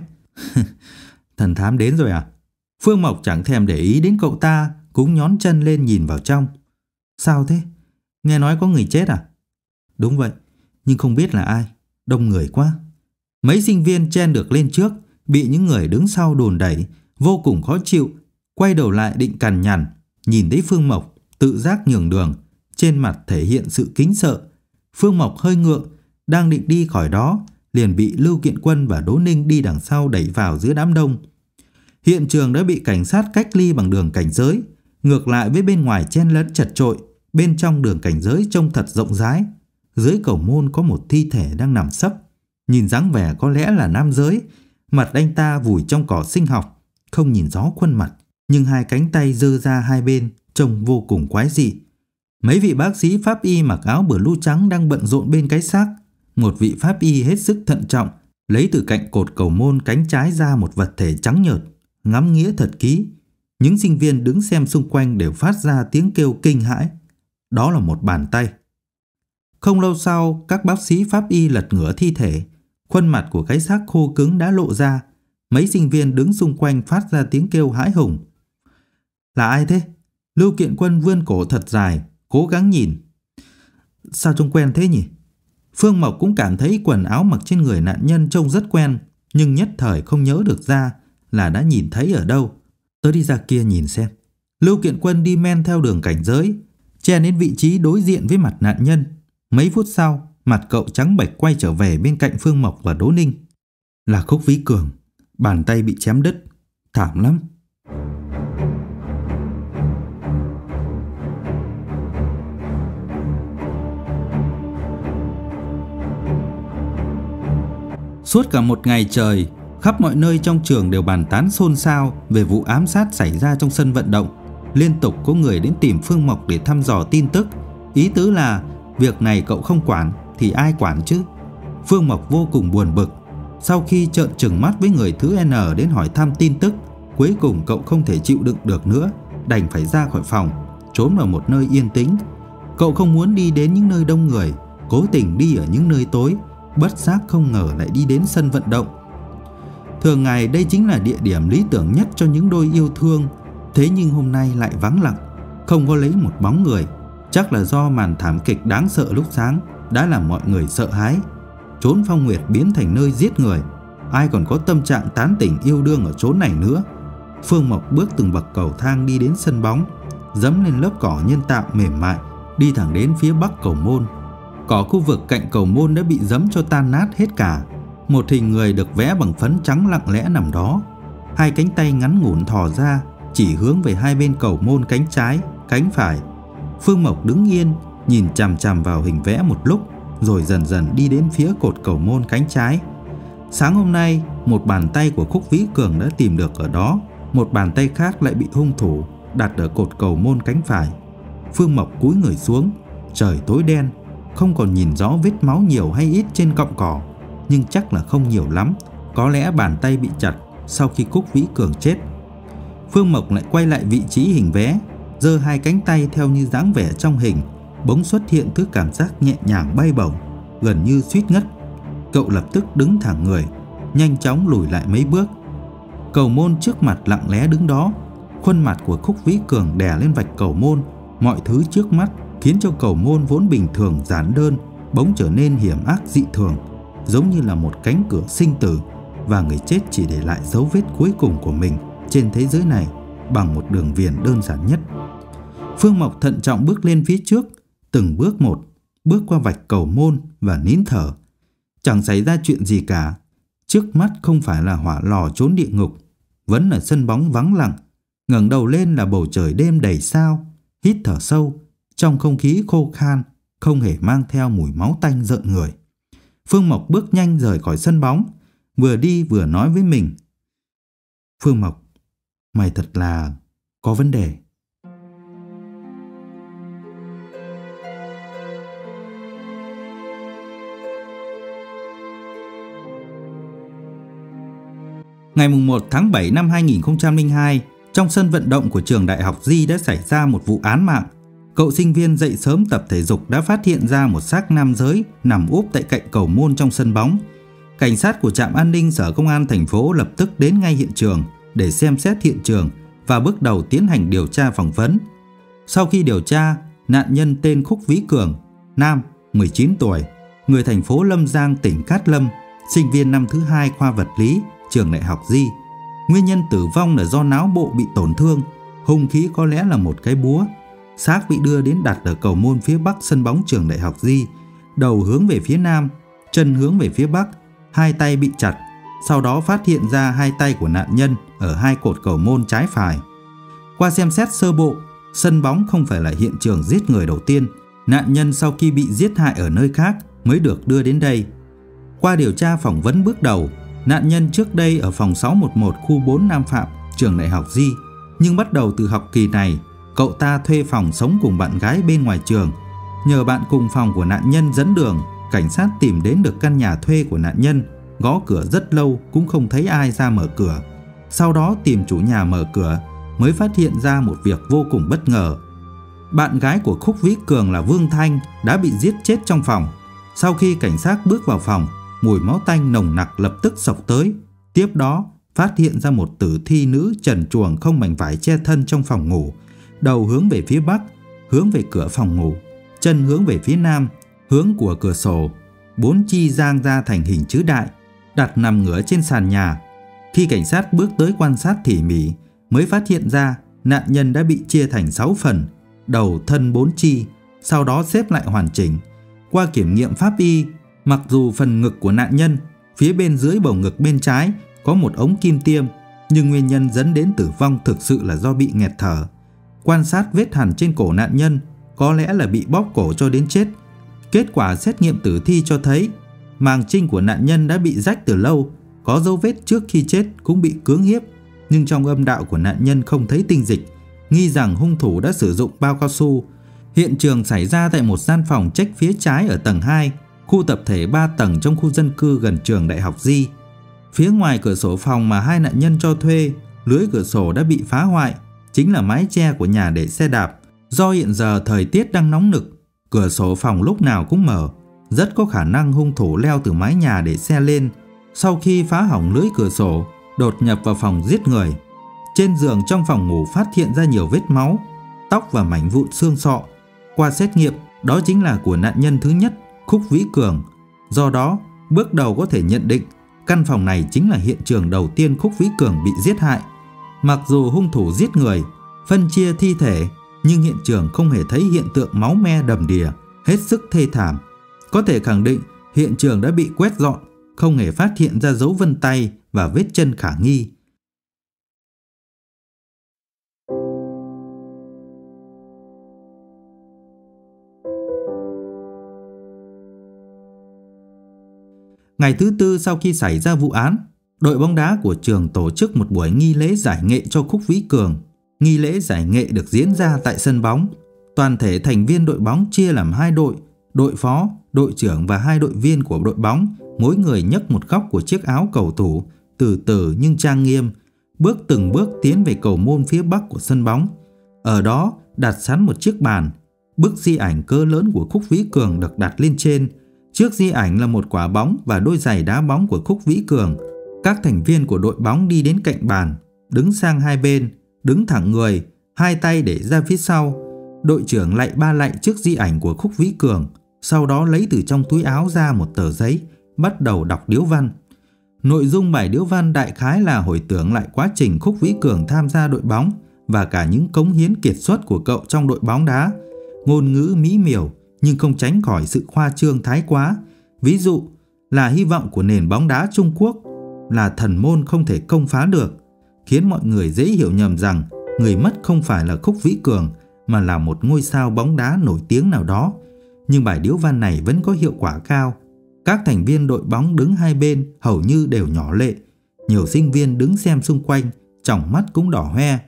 Thần thám đến rồi à? Phương Mộc chẳng thèm để ý đến cậu ta, cũng nhón chân lên nhìn vào trong. Sao thế? Nghe nói có người chết à? Đúng vậy, nhưng không biết là ai, đông người quá. Mấy sinh viên chen được lên trước, bị những người đứng sau đùn đẩy, vô cùng khó chịu. Quay đầu lại định cằn nhằn, nhìn thấy Phương Mộc tự giác nhường đường, trên mặt thể hiện sự kính sợ. Phương Mộc hơi ngượng, đang định đi khỏi đó, liền bị Lưu Kiện Quân và Đỗ Ninh đi đằng sau đẩy vào giữa đám đông. Hiện trường đã bị cảnh sát cách ly bằng đường cảnh giới. Ngược lại với bên ngoài chen lấn chật chội, bên trong đường cảnh giới trông thật rộng rãi. Dưới cầu môn có một thi thể đang nằm sấp, nhìn dáng vẻ có lẽ là nam giới. Mặt anh ta vùi trong cỏ sinh học, không nhìn rõ khuôn mặt, nhưng hai cánh tay giơ ra hai bên, trông vô cùng quái dị. Mấy vị bác sĩ pháp y mặc áo blue trắng đang bận rộn bên cái xác. Một vị pháp y hết sức thận trọng, lấy từ cạnh cột cầu môn cánh trái ra một vật thể trắng nhợt, ngắm nghía thật kỹ. Những sinh viên đứng xem xung quanh đều phát ra tiếng kêu kinh hãi. Đó là một bàn tay. Không lâu sau, các bác sĩ pháp y lật ngửa thi thể. Khuôn mặt của cái xác khô cứng đã lộ ra. Mấy sinh viên đứng xung quanh phát ra tiếng kêu hãi hùng. Là ai thế? Lưu Kiện Quân vươn cổ thật dài, cố gắng nhìn. Sao trông quen thế nhỉ? Phương Mộc cũng cảm thấy quần áo mặc trên người nạn nhân trông rất quen, nhưng nhất thời không nhớ được ra là đã nhìn thấy ở đâu. Tớ đi ra kia nhìn xem. Lưu Kiện Quân đi men theo đường cảnh giới, chen đến vị trí đối diện với mặt nạn nhân. Mấy phút sau, mặt cậu trắng bệch quay trở về bên cạnh Phương Mộc và Đỗ Ninh. Là Khúc Vĩ Cường, bàn tay bị chém đứt, thảm lắm. Suốt cả một ngày trời, khắp mọi nơi trong trường đều bàn tán xôn xao về vụ ám sát xảy ra trong sân vận động. Liên tục có người đến tìm Phương Mộc để thăm dò tin tức. Ý tứ là việc này cậu không quản thì ai quản chứ? Phương Mộc vô cùng buồn bực. Sau khi trợn trừng mắt với người thứ N đến hỏi thăm tin tức, cuối cùng cậu không thể chịu đựng được nữa, đành phải ra khỏi phòng, trốn vào một nơi yên tĩnh. Cậu không muốn đi đến những nơi đông người, cố tình đi ở những nơi tối, bất giác không ngờ lại đi đến sân vận động. Thường ngày đây chính là địa điểm lý tưởng nhất cho những đôi yêu thương, thế nhưng hôm nay lại vắng lặng, không có lấy một bóng người. Chắc là do màn thảm kịch đáng sợ lúc sáng đã làm mọi người sợ hãi. Chốn Phong Nguyệt biến thành nơi giết người, ai còn có tâm trạng tán tỉnh yêu đương ở chốn này nữa. Phương Mộc bước từng bậc cầu thang đi đến sân bóng, dẫm lên lớp cỏ nhân tạo mềm mại, đi thẳng đến phía bắc cầu môn. Cỏ khu vực cạnh cầu môn đã bị dẫm cho tan nát hết cả. Một hình người được vẽ bằng phấn trắng lặng lẽ nằm đó, hai cánh tay ngắn ngủn thò ra chỉ hướng về hai bên cầu môn cánh trái, cánh phải. Phương Mộc đứng yên nhìn chằm chằm vào hình vẽ một lúc, rồi dần dần đi đến phía cột cầu môn cánh trái. Sáng hôm nay, một bàn tay của Khúc Vĩ Cường đã tìm được ở đó, một bàn tay khác lại bị hung thủ đặt ở cột cầu môn cánh phải. Phương Mộc cúi người xuống, trời tối đen, không còn nhìn rõ vết máu nhiều hay ít trên cọng cỏ, nhưng chắc là không nhiều lắm. Có lẽ bàn tay bị chặt sau khi Khúc Vĩ Cường chết. Phương Mộc lại quay lại vị trí hình vẽ, giơ hai cánh tay theo như dáng vẻ trong hình, bỗng xuất hiện thứ cảm giác nhẹ nhàng bay bổng, gần như suýt ngất. Cậu lập tức đứng thẳng người, nhanh chóng lùi lại mấy bước. Cầu môn trước mặt lặng lẽ đứng đó, khuôn mặt của Khúc Vĩ Cường đè lên vạch cầu môn. Mọi thứ trước mắt khiến cho cầu môn vốn bình thường giản đơn bỗng trở nên hiểm ác dị thường, giống như là một cánh cửa sinh tử, và người chết chỉ để lại dấu vết cuối cùng của mình trên thế giới này bằng một đường viền đơn giản nhất. Phương Mộc thận trọng bước lên phía trước, từng bước một, bước qua vạch cầu môn và nín thở. Chẳng xảy ra chuyện gì cả. Trước mắt không phải là hỏa lò trốn địa ngục, vẫn là sân bóng vắng lặng. Ngẩng đầu lên là bầu trời đêm đầy sao. Hít thở sâu, trong không khí khô khan, không hề mang theo mùi máu tanh rợn người. Phương Mộc bước nhanh rời khỏi sân bóng, vừa đi vừa nói với mình. Phương Mộc, mày thật là có vấn đề. Ngày một tháng bảy năm hai nghìn không trăm lẻ hai, trong sân vận động của trường Đại học Di đã xảy ra một vụ án mạng. Cậu sinh viên dậy sớm tập thể dục đã phát hiện ra một xác nam giới nằm úp tại cạnh cầu môn trong sân bóng. Cảnh sát của trạm an ninh Sở Công an thành phố lập tức đến ngay hiện trường để xem xét hiện trường và bước đầu tiến hành điều tra phỏng vấn. Sau khi điều tra, nạn nhân tên Khúc Vĩ Cường, nam, mười chín tuổi, người thành phố Lâm Giang, tỉnh Cát Lâm, sinh viên năm thứ hai khoa vật lý, trường Đại học Di. Nguyên nhân tử vong là do não bộ bị tổn thương, hung khí có lẽ là một cái búa. Xác bị đưa đến đặt ở cầu môn phía bắc sân bóng trường Đại học Di, đầu hướng về phía nam, chân hướng về phía bắc, hai tay bị chặt. Sau đó phát hiện ra hai tay của nạn nhân ở hai cột cầu môn trái phải. Qua xem xét sơ bộ, sân bóng không phải là hiện trường giết người đầu tiên. Nạn nhân sau khi bị giết hại ở nơi khác mới được đưa đến đây. Qua điều tra phỏng vấn bước đầu, nạn nhân trước đây ở phòng sáu một một khu bốn Nam Phạm, trường Đại học Di. Nhưng bắt đầu từ học kỳ này, cậu ta thuê phòng sống cùng bạn gái bên ngoài trường. Nhờ bạn cùng phòng của nạn nhân dẫn đường, cảnh sát tìm đến được căn nhà thuê của nạn nhân. Gõ cửa rất lâu cũng không thấy ai ra mở cửa. Sau đó tìm chủ nhà mở cửa, mới phát hiện ra một việc vô cùng bất ngờ. Bạn gái của Khúc Vĩ Cường là Vương Thanh đã bị giết chết trong phòng. Sau khi cảnh sát bước vào phòng, mùi máu tanh nồng nặc lập tức xộc tới. Tiếp đó phát hiện ra một tử thi nữ trần truồng không mảnh vải che thân trong phòng ngủ. đầu hướng về phía bắc, hướng về cửa phòng ngủ, chân hướng về phía nam, hướng của cửa sổ. Bốn chi giang ra thành hình chữ đại, đặt nằm ngửa trên sàn nhà. Khi cảnh sát bước tới quan sát tỉ mỉ, mới phát hiện ra nạn nhân đã bị chia thành sáu phần, đầu thân bốn chi, sau đó xếp lại hoàn chỉnh. Qua kiểm nghiệm pháp y, mặc dù phần ngực của nạn nhân, phía bên dưới bầu ngực bên trái có một ống kim tiêm, nhưng nguyên nhân dẫn đến tử vong thực sự là do bị nghẹt thở. Quan sát vết hằn trên cổ nạn nhân, có lẽ là bị bóp cổ cho đến chết. Kết quả xét nghiệm tử thi cho thấy màng trinh của nạn nhân đã bị rách từ lâu, có dấu vết trước khi chết cũng bị cưỡng hiếp, nhưng trong âm đạo của nạn nhân không thấy tinh dịch, nghi rằng hung thủ đã sử dụng bao cao su. Hiện trường xảy ra tại một gian phòng trách phía trái ở tầng hai, khu tập thể ba tầng trong khu dân cư gần trường Đại học Di. Phía ngoài cửa sổ phòng mà hai nạn nhân cho thuê, lưới cửa sổ đã bị phá hoại, chính là mái che của nhà để xe đạp. Do hiện giờ thời tiết đang nóng nực, cửa sổ phòng lúc nào cũng mở, rất có khả năng hung thủ leo từ mái nhà để xe lên. Sau khi phá hỏng lưới cửa sổ, đột nhập vào phòng giết người. Trên giường trong phòng ngủ phát hiện ra nhiều vết máu, tóc và mảnh vụn xương sọ. Qua xét nghiệm, đó chính là của nạn nhân thứ nhất, Khúc Vĩ Cường. Do đó, bước đầu có thể nhận định căn phòng này chính là hiện trường đầu tiên Khúc Vĩ Cường bị giết hại. Mặc dù hung thủ giết người, phân chia thi thể, nhưng hiện trường không hề thấy hiện tượng máu me đầm đìa, hết sức thê thảm. Có thể khẳng định hiện trường đã bị quét dọn, không hề phát hiện ra dấu vân tay và vết chân khả nghi. Ngày thứ tư sau khi xảy ra vụ án, đội bóng đá của trường tổ chức một buổi nghi lễ giải nghệ cho Khúc Vĩ Cường. Nghi lễ giải nghệ được diễn ra tại sân bóng. Toàn thể thành viên đội bóng chia làm hai đội, đội phó, đội trưởng và hai đội viên của đội bóng, mỗi người nhấc một góc của chiếc áo cầu thủ, từ từ nhưng trang nghiêm, bước từng bước tiến về cầu môn phía bắc của sân bóng. Ở đó đặt sẵn một chiếc bàn, bức di ảnh cỡ lớn của Khúc Vĩ Cường được đặt lên trên. Trước di ảnh là một quả bóng và đôi giày đá bóng của Khúc Vĩ Cường. Các thành viên của đội bóng đi đến cạnh bàn, đứng sang hai bên, đứng thẳng người, hai tay để ra phía sau. Đội trưởng lạy ba lạy trước di ảnh của Khúc Vĩ Cường, sau đó lấy từ trong túi áo ra một tờ giấy, bắt đầu đọc điếu văn. Nội dung bài điếu văn đại khái là hồi tưởng lại quá trình Khúc Vĩ Cường tham gia đội bóng và cả những cống hiến kiệt xuất của cậu trong đội bóng đá. Ngôn ngữ mỹ miều nhưng không tránh khỏi sự khoa trương thái quá. Ví dụ là hy vọng của nền bóng đá Trung Quốc, là thần môn không thể công phá được, khiến mọi người dễ hiểu nhầm rằng người mất không phải là Khúc Vĩ Cường mà là một ngôi sao bóng đá nổi tiếng nào đó. Nhưng bài điếu văn này vẫn có hiệu quả cao. Các thành viên đội bóng đứng hai bên hầu như đều nhỏ lệ. Nhiều sinh viên đứng xem xung quanh, tròng mắt cũng đỏ hoe.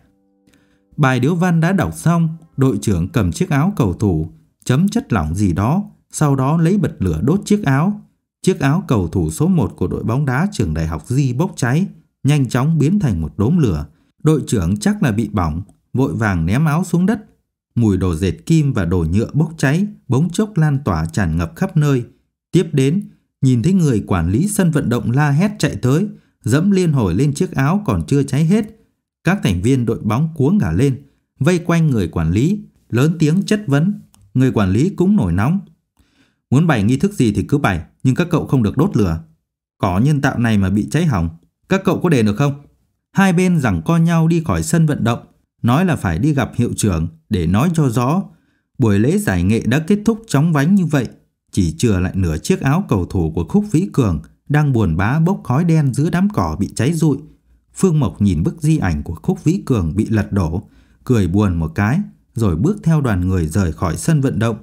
Bài điếu văn đã đọc xong, đội trưởng cầm chiếc áo cầu thủ, chấm chất lỏng gì đó, sau đó lấy bật lửa đốt chiếc áo. Chiếc áo cầu thủ số một của đội bóng đá trường Đại học Di bốc cháy, nhanh chóng biến thành một đốm lửa. Đội trưởng chắc là bị bỏng, vội vàng ném áo xuống đất. Mùi đồ dệt kim và đồ nhựa bốc cháy bỗng chốc lan tỏa tràn ngập khắp nơi. Tiếp đến, nhìn thấy người quản lý sân vận động la hét chạy tới, dẫm liên hồi lên chiếc áo còn chưa cháy hết. Các thành viên đội bóng cuống cả lên, vây quanh người quản lý, lớn tiếng chất vấn. Người quản lý cũng nổi nóng. Muốn bày nghi thức gì thì cứ bày, nhưng các cậu không được đốt lửa. Cỏ nhân tạo này mà bị cháy hỏng, các cậu có đền được không? Hai bên giằng co nhau đi khỏi sân vận động, nói là phải đi gặp hiệu trưởng để nói cho rõ. Buổi lễ giải nghệ đã kết thúc chóng vánh như vậy, chỉ chừa lại nửa chiếc áo cầu thủ của Khúc Vĩ Cường đang buồn bã bốc khói đen giữa đám cỏ bị cháy rụi. Phương Mộc nhìn bức di ảnh của Khúc Vĩ Cường bị lật đổ, cười buồn một cái, rồi bước theo đoàn người rời khỏi sân vận động.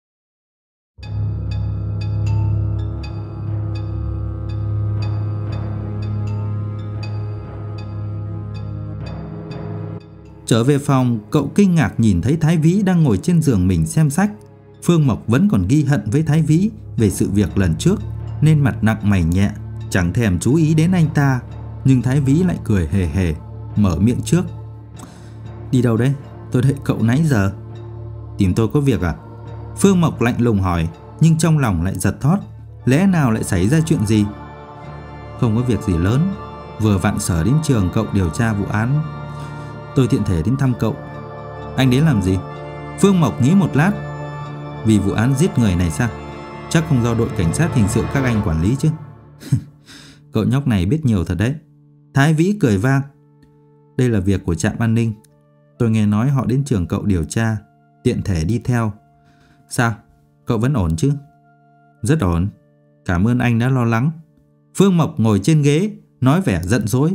Trở về phòng, cậu kinh ngạc nhìn thấy Thái Vĩ đang ngồi trên giường mình xem sách. Phương Mộc vẫn còn ghi hận với Thái Vĩ về sự việc lần trước, nên mặt nặng mày nhẹ, chẳng thèm chú ý đến anh ta. Nhưng Thái Vĩ lại cười hề hề, mở miệng trước. Đi đâu đấy? Tôi đợi cậu nãy giờ. Tìm tôi có việc à? Phương Mộc lạnh lùng hỏi, nhưng trong lòng lại giật thót. Lẽ nào lại xảy ra chuyện gì? Không có việc gì lớn, vừa vặn Sở đến trường cậu điều tra vụ án, tôi tiện thể đến thăm cậu. Anh đến làm gì? Phương Mộc nghĩ một lát. Vì vụ án giết người này sao? Chắc không do đội cảnh sát hình sự các anh quản lý chứ. Cậu nhóc này biết nhiều thật đấy. Thái Vĩ cười vang. Đây là việc của trạm an ninh. Tôi nghe nói họ đến trường cậu điều tra, tiện thể đi theo. Sao? Cậu vẫn ổn chứ? Rất ổn. Cảm ơn anh đã lo lắng. Phương Mộc ngồi trên ghế, nói vẻ giận dỗi.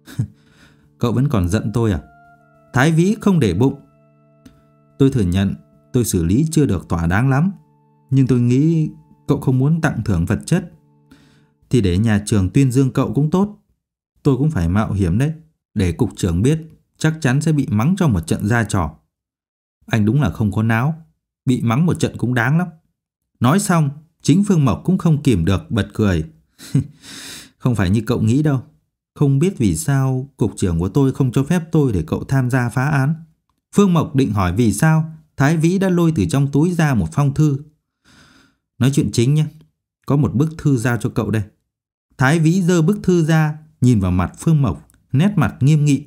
Cậu vẫn còn giận tôi à? Thái Vĩ không để bụng. Tôi thừa nhận tôi xử lý chưa được thỏa đáng lắm, nhưng tôi nghĩ cậu không muốn tặng thưởng vật chất thì để nhà trường tuyên dương cậu cũng tốt. Tôi cũng phải mạo hiểm đấy. Để cục trưởng biết chắc chắn sẽ bị mắng cho một trận ra trò. Anh đúng là không có não. Bị mắng một trận cũng đáng lắm. Nói xong, chính Phương Mộc cũng không kìm được bật cười. Không phải như cậu nghĩ đâu. Không biết vì sao cục trưởng của tôi không cho phép tôi để cậu tham gia phá án. Phương Mộc định hỏi vì sao, Thái Vĩ đã lôi từ trong túi ra một phong thư. Nói chuyện chính nhé. Có một bức thư giao cho cậu đây. Thái Vĩ giơ bức thư ra, nhìn vào mặt Phương Mộc, nét mặt nghiêm nghị.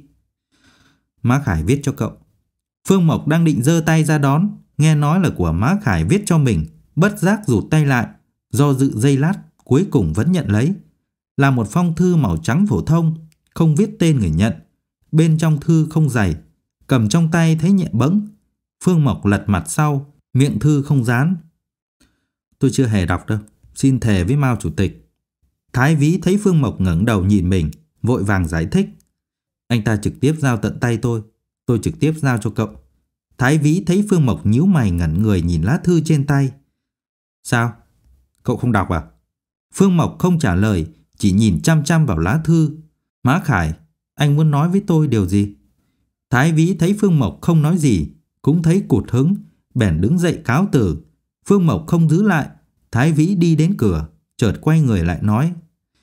Má Khải viết cho cậu. Phương Mộc đang định giơ tay ra đón, nghe nói là của má Khải viết cho mình, bất giác rụt tay lại, do dự giây lát, cuối cùng vẫn nhận lấy. Là một phong thư màu trắng phổ thông, không viết tên người nhận. Bên trong thư không dày, cầm trong tay thấy nhẹ bẫng. Phương Mộc lật mặt sau, miệng thư không dán. Tôi chưa hề đọc đâu, xin thề với Mao chủ tịch. Thái Vĩ thấy Phương Mộc ngẩng đầu nhìn mình, vội vàng giải thích. Anh ta trực tiếp giao tận tay tôi, tôi trực tiếp giao cho cậu. Thái Vĩ thấy Phương Mộc nhíu mày ngẩn người nhìn lá thư trên tay. Sao? Cậu không đọc à? Phương Mộc không trả lời, chỉ nhìn chăm chăm vào lá thư. Má Khải, anh muốn nói với tôi điều gì? Thái Vĩ thấy Phương Mộc không nói gì, cũng thấy cụt hứng, bèn đứng dậy cáo từ. Phương Mộc không giữ lại. Thái Vĩ đi đến cửa, chợt quay người lại nói.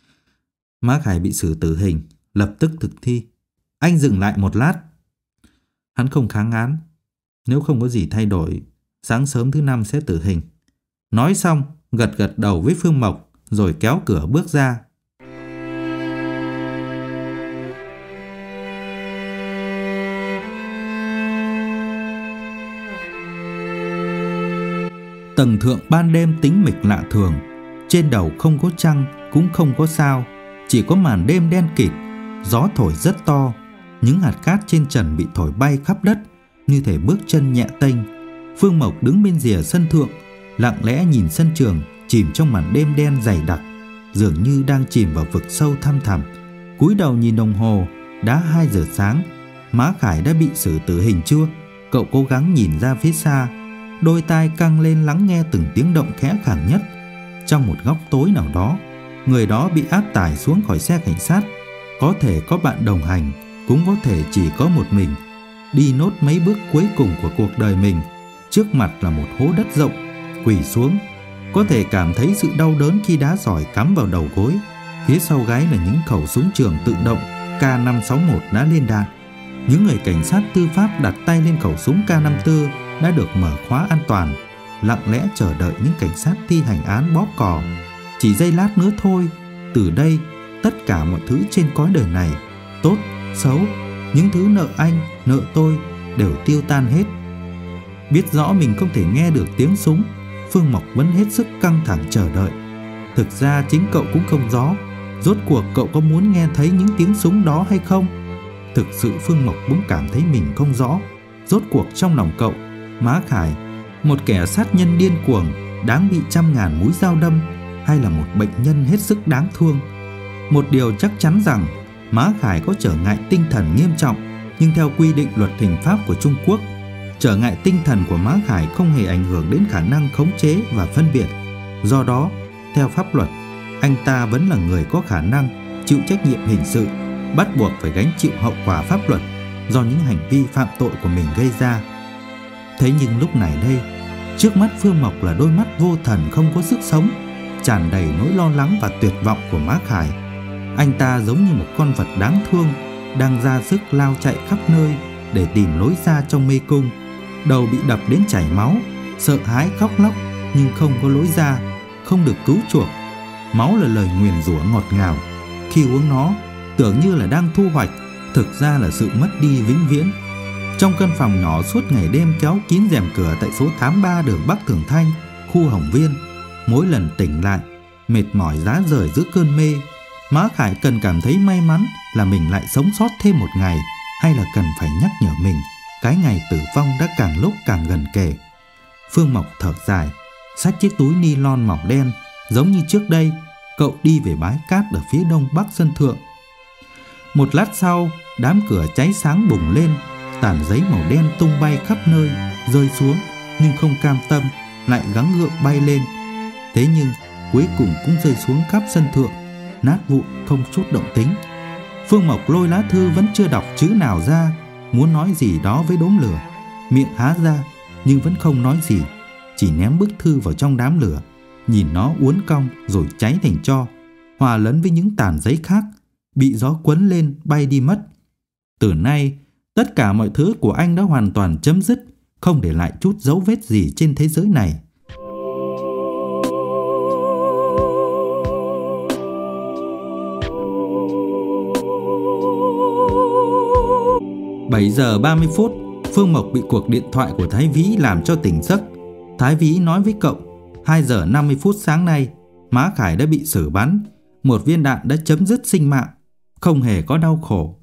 Má Khải bị xử tử hình, lập tức thực thi. Anh dừng lại một lát. Hắn không kháng án. Nếu không có gì thay đổi, sáng sớm thứ năm sẽ tử hình. Nói xong, gật gật đầu với Phương Mộc, rồi kéo cửa bước ra. Tầng thượng ban đêm tĩnh mịch lạ thường. Trên đầu không có trăng, cũng không có sao, chỉ có màn đêm đen kịt. Gió thổi rất to, những hạt cát trên trần bị thổi bay khắp đất, như thể bước chân nhẹ tênh. Phương Mộc đứng bên rìa sân thượng, lặng lẽ nhìn sân trường chìm trong màn đêm đen dày đặc, dường như đang chìm vào vực sâu thăm thẳm. Cúi đầu nhìn đồng hồ, đã hai giờ sáng. Má Khải đã bị xử tử hình chưa? Cậu cố gắng nhìn ra phía xa, đôi tai căng lên lắng nghe từng tiếng động khẽ khàng nhất. Trong một góc tối nào đó, người đó bị áp tải xuống khỏi xe cảnh sát. Có thể có bạn đồng hành, cũng có thể chỉ có một mình. Đi nốt mấy bước cuối cùng của cuộc đời mình. Trước mặt là một hố đất rộng, quỳ xuống. Có thể cảm thấy sự đau đớn khi đá giỏi cắm vào đầu gối. Phía sau gáy là những khẩu súng trường tự động K năm sáu một đã lên đạn. Những người cảnh sát tư pháp đặt tay lên khẩu súng K năm tư đã được mở khóa an toàn, lặng lẽ chờ đợi những cảnh sát thi hành án bóp cò. Chỉ giây lát nữa thôi, từ đây tất cả mọi thứ trên cõi đời này, tốt, xấu, những thứ nợ anh, nợ tôi đều tiêu tan hết. Biết rõ mình không thể nghe được tiếng súng, Phương Mộc vẫn hết sức căng thẳng chờ đợi. Thực ra chính cậu cũng không rõ, rốt cuộc cậu có muốn nghe thấy những tiếng súng đó hay không? Thực sự Phương Mộc cũng cảm thấy mình không rõ, rốt cuộc trong lòng cậu, Má Khải, một kẻ sát nhân điên cuồng, đáng bị trăm ngàn mũi dao đâm, hay là một bệnh nhân hết sức đáng thương? Một điều chắc chắn rằng Má Khải có trở ngại tinh thần nghiêm trọng, nhưng theo quy định luật hình pháp của Trung Quốc, trở ngại tinh thần của Má Khải không hề ảnh hưởng đến khả năng khống chế và phân biệt. Do đó, theo pháp luật, anh ta vẫn là người có khả năng chịu trách nhiệm hình sự, bắt buộc phải gánh chịu hậu quả pháp luật do những hành vi phạm tội của mình gây ra. Thế nhưng lúc này đây, trước mắt Phương Mộc là đôi mắt vô thần không có sức sống, tràn đầy nỗi lo lắng và tuyệt vọng của Má Khải. Anh ta giống như một con vật đáng thương đang ra sức lao chạy khắp nơi để tìm lối ra trong mê cung. Đầu bị đập đến chảy máu, sợ hãi khóc lóc nhưng không có lối ra, không được cứu chuộc. Máu là lời nguyền rủa ngọt ngào, khi uống nó tưởng như là đang thu hoạch, thực ra là sự mất đi vĩnh viễn. Trong căn phòng nhỏ suốt ngày đêm kéo kín rèm cửa tại số tám ba đường Bắc Thường Thanh, khu Hồng Viên, mỗi lần tỉnh lại, mệt mỏi rã rời giữa cơn mê, Mã Khải cần cảm thấy may mắn là mình lại sống sót thêm một ngày, hay là cần phải nhắc nhở mình cái ngày tử vong đã càng lúc càng gần kề. Phương Mộc thở dài, xách chiếc túi ni lon màu đen, giống như trước đây, cậu đi về bãi cát ở phía đông bắc sân thượng. Một lát sau, đám cửa cháy sáng bùng lên, tàn giấy màu đen tung bay khắp nơi, rơi xuống, nhưng không cam tâm, lại gắng gượng bay lên. Thế nhưng, cuối cùng cũng rơi xuống khắp sân thượng, nát vụn không chút động tĩnh. Phương Mộc lôi lá thư vẫn chưa đọc chữ nào ra, muốn nói gì đó với đốm lửa, miệng há ra nhưng vẫn không nói gì, chỉ ném bức thư vào trong đám lửa, nhìn nó uốn cong rồi cháy thành tro, hòa lẫn với những tàn giấy khác, bị gió cuốn lên bay đi mất. Từ nay, tất cả mọi thứ của anh đã hoàn toàn chấm dứt, không để lại chút dấu vết gì trên thế giới này. bảy giờ ba mươi phút, Phương Mộc bị cuộc điện thoại của Thái Vĩ làm cho tỉnh giấc. Thái Vĩ nói với cậu, hai giờ năm mươi phút sáng nay, Mã Khải đã bị xử bắn, một viên đạn đã chấm dứt sinh mạng, không hề có đau khổ.